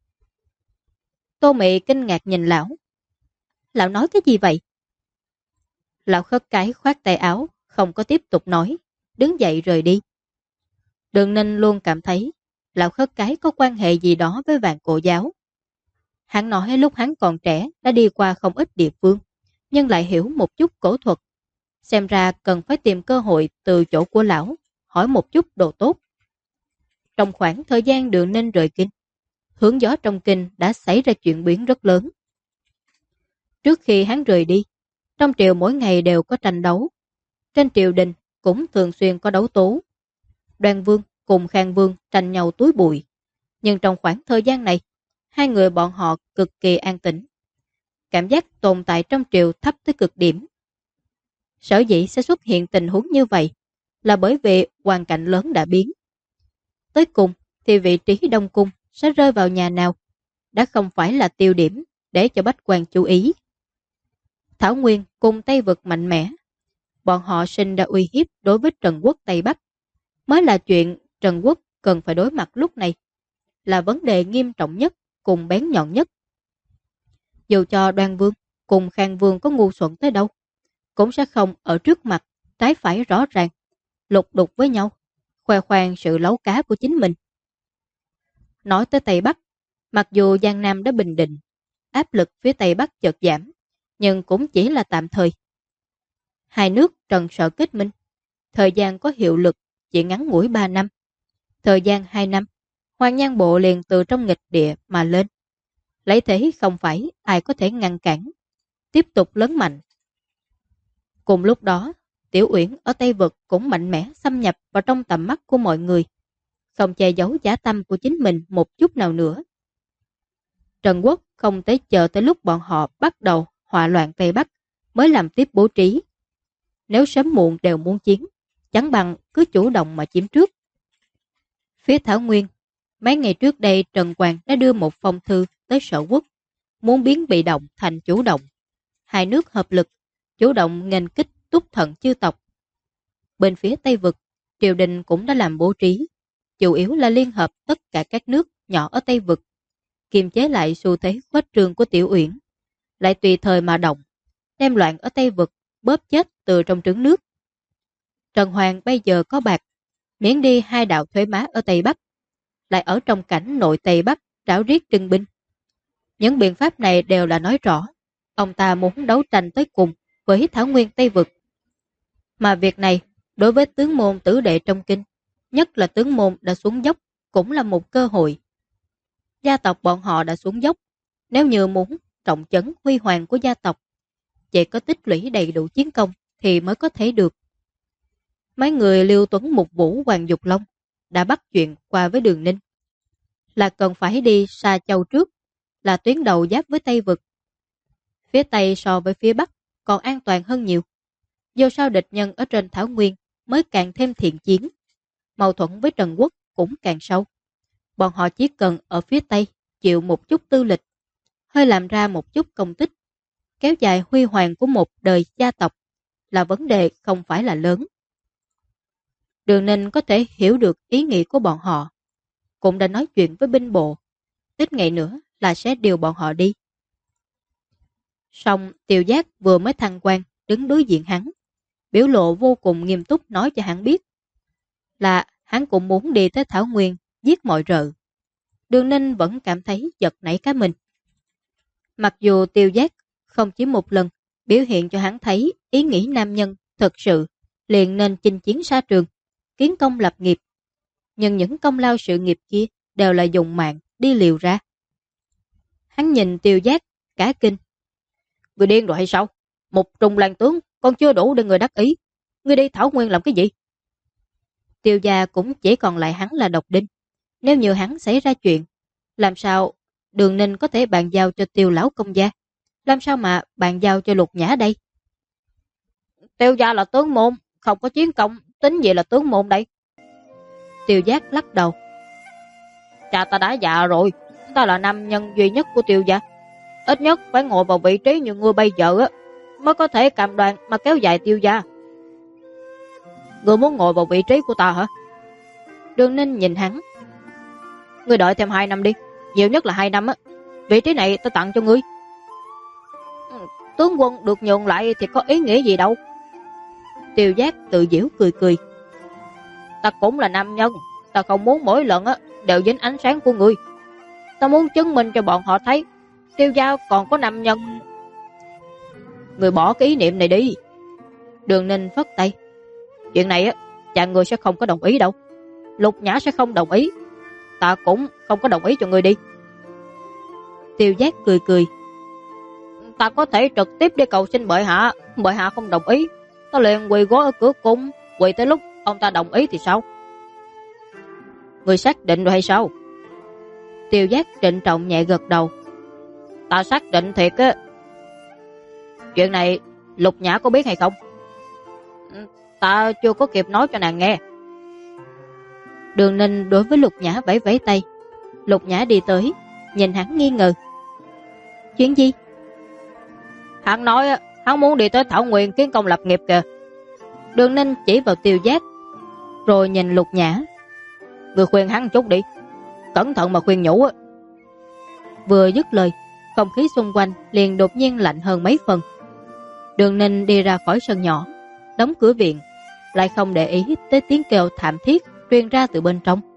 Tô Mị kinh ngạc nhìn lão. Lão nói cái gì vậy? Lão Khất Cái khoát tay áo, không có tiếp tục nói, đứng dậy rời đi. Đường Ninh luôn cảm thấy Lão Khất Cái có quan hệ gì đó với Vạn Cổ giáo. Hắn nói lúc hắn còn trẻ đã đi qua không ít địa phương, nhưng lại hiểu một chút cổ thuật. Xem ra cần phải tìm cơ hội từ chỗ của lão, hỏi một chút đồ tốt. Trong khoảng thời gian Đường Ninh rời kinh, hướng gió trong kinh đã xảy ra chuyện biến rất lớn. Trước khi hắn rời đi, trong triều mỗi ngày đều có tranh đấu. Trên triều đình cũng thường xuyên có đấu tố. Đoan Vương cùng Khang Vương tranh nhau túi bụi. Nhưng trong khoảng thời gian này, hai người bọn họ cực kỳ an tĩnh. Cảm giác tồn tại trong triều thấp tới cực điểm. Sở dĩ sẽ xuất hiện tình huống như vậy là bởi vì hoàn cảnh lớn đã biến. Tới cùng thì vị trí đông cung sẽ rơi vào nhà nào đã không phải là tiêu điểm để cho bách quan chú ý. Thảo Nguyên cùng Tây Vực mạnh mẽ, bọn họ sinh ra uy hiếp đối với Trần Quốc Tây Bắc, mới là chuyện Trần Quốc cần phải đối mặt lúc này, là vấn đề nghiêm trọng nhất cùng bén nhọn nhất. Dù cho Đoan Vương cùng Khang Vương có ngu xuẩn tới đâu, cũng sẽ không ở trước mặt trái phải rõ ràng, lục đục với nhau, khoe khoang sự lấu cá của chính mình. Nói tới Tây Bắc, mặc dù Giang Nam đã bình định, áp lực phía Tây Bắc chợt giảm, nhưng cũng chỉ là tạm thời. Hai nước Trần Sở kết minh, thời gian có hiệu lực chỉ ngắn ngủi 3 năm. Thời gian 2 năm, Hoàng Nhan Bộ liền từ trong nghịch địa mà lên. Lấy thế không phải ai có thể ngăn cản, tiếp tục lớn mạnh. Cùng lúc đó, Tiểu Uyển ở Tây Vực cũng mạnh mẽ xâm nhập vào trong tầm mắt của mọi người, không che giấu dã tâm của chính mình một chút nào nữa. Trần Quốc không tới chờ tới lúc bọn họ bắt đầu họa loạn Tây Bắc mới làm tiếp bố trí. Nếu sớm muộn đều muốn chiến, chẳng bằng cứ chủ động mà chiếm trước. Phía Thảo Nguyên, mấy ngày trước đây Trần Quang đã đưa một phong thư tới Sở Quốc, muốn biến bị động thành chủ động. Hai nước hợp lực, chủ động nghênh kích Túc Thần chư tộc. Bên phía Tây Vực, triều đình cũng đã làm bố trí, chủ yếu là liên hợp tất cả các nước nhỏ ở Tây Vực, kiềm chế lại xu thế khuếch trương của Tiểu Uyển, lại tùy thời mà động, đem loạn ở Tây Vực bóp chết từ trong trứng nước. Trần Hoàng bây giờ có bạc, miễn đi 2 đạo thuế má ở Tây Bắc, lại ở trong cảnh nội Tây Bắc ráo riết trưng binh. Những biện pháp này đều là nói rõ, ông ta muốn đấu tranh tới cùng với Thảo Nguyên Tây Vực. Mà việc này, đối với tướng môn tử đệ trong kinh, nhất là tướng môn đã xuống dốc, cũng là một cơ hội. Gia tộc bọn họ đã xuống dốc, nếu như muốn trọng trấn huy hoàng của gia tộc, chỉ có tích lũy đầy đủ chiến công thì mới có thể được. Mấy người Liêu Tuấn Mục Vũ Hoàng Dục Long đã bắt chuyện qua với Đường Ninh, là cần phải đi Sa Châu trước, là tuyến đầu giáp với Tây Vực. Phía Tây so với phía Bắc còn an toàn hơn nhiều. Dù sao địch nhân ở trên Thảo Nguyên mới càng thêm thiện chiến, mâu thuẫn với Trần Quốc cũng càng sâu. Bọn họ chỉ cần ở phía Tây chịu một chút tư lịch, hơi làm ra một chút công tích, kéo dài huy hoàng của một đời gia tộc là vấn đề không phải là lớn. Đường Ninh có thể hiểu được ý nghĩ của bọn họ, cũng đã nói chuyện với binh bộ, ít ngày nữa là sẽ điều bọn họ đi. Song Tiêu Giác vừa mới thăng quan đứng đối diện hắn, biểu lộ vô cùng nghiêm túc nói cho hắn biết là hắn cũng muốn đi tới Thảo Nguyên giết mọi rợ. Đường Ninh vẫn cảm thấy giật nảy cả mình. Mặc dù Tiêu Giác không chỉ một lần biểu hiện cho hắn thấy ý nghĩ nam nhân thực sự liền nên chinh chiến xa trường, kiến công lập nghiệp, nhưng những công lao sự nghiệp kia đều là dùng mạng đi liều ra. Hắn nhìn Tiêu Giác cả kinh. Người điên rồi hay sao? Một trùng làng tướng còn chưa đủ để người đắc ý. Người đi Thảo Nguyên làm cái gì? Tiêu gia cũng chỉ còn lại hắn là độc đinh. Nếu như hắn xảy ra chuyện, làm sao Đường Ninh có thể bàn giao cho Tiêu lão công gia? Làm sao mà bàn giao cho Lục Nhã đây? Tiêu gia là tướng môn, không có chiến công, tính gì là tướng môn đây? Tiêu Giác lắc đầu. Cha ta đã già rồi, ta là nam nhân duy nhất của Tiêu gia. Ít nhất phải ngồi vào vị trí như ngươi bây giờ á, mới có thể cầm đoàn mà kéo dài Tiêu gia. Ngươi muốn ngồi vào vị trí của ta hả? Đường Ninh nhìn hắn. Ngươi đợi thêm 2 năm đi, nhiều nhất là 2 năm á. Vị trí này ta tặng cho ngươi. Tướng quân được nhường lại thì có ý nghĩa gì đâu. Tiêu Giác tự giễu cười cười. Ta cũng là nam nhân, ta không muốn mỗi lần á đều dính ánh sáng của ngươi. Ta muốn chứng minh cho bọn họ thấy Tiêu gia còn có nam nhân. Người bỏ cái ý niệm này đi. Đường Ninh phất tay. Chuyện này á, chàng người sẽ không có đồng ý đâu. Lục Nhã sẽ không đồng ý. Ta cũng không có đồng ý cho người đi. Tiêu Giác cười cười. Ta có thể trực tiếp đi cầu xin bệ hạ. Bệ hạ không đồng ý, ta liền quỳ gối ở cửa cung, quỳ tới lúc ông ta đồng ý thì sao? Người xác định rồi hay sao? Tiêu Giác trịnh trọng nhẹ gật đầu. Ta xác định thiệt á. Chuyện này Lục Nhã có biết hay không? Ta chưa có kịp nói cho nàng nghe. Đường Ninh đối với Lục Nhã vẫy vẫy tay. Lục Nhã đi tới, nhìn hắn nghi ngờ. Chuyện gì? Hắn nói hắn muốn đi tới Thảo Nguyên kiến công lập nghiệp kìa. Đường Ninh chỉ vào Tiêu Giác, rồi nhìn Lục Nhã. Người khuyên hắn chút đi, cẩn thận mà khuyên nhủ á. Vừa dứt lời, không khí xung quanh liền đột nhiên lạnh hơn mấy phần. Đường Ninh đi ra khỏi sân nhỏ, đóng cửa viện, lại không để ý tới tiếng kêu thảm thiết truyền ra từ bên trong.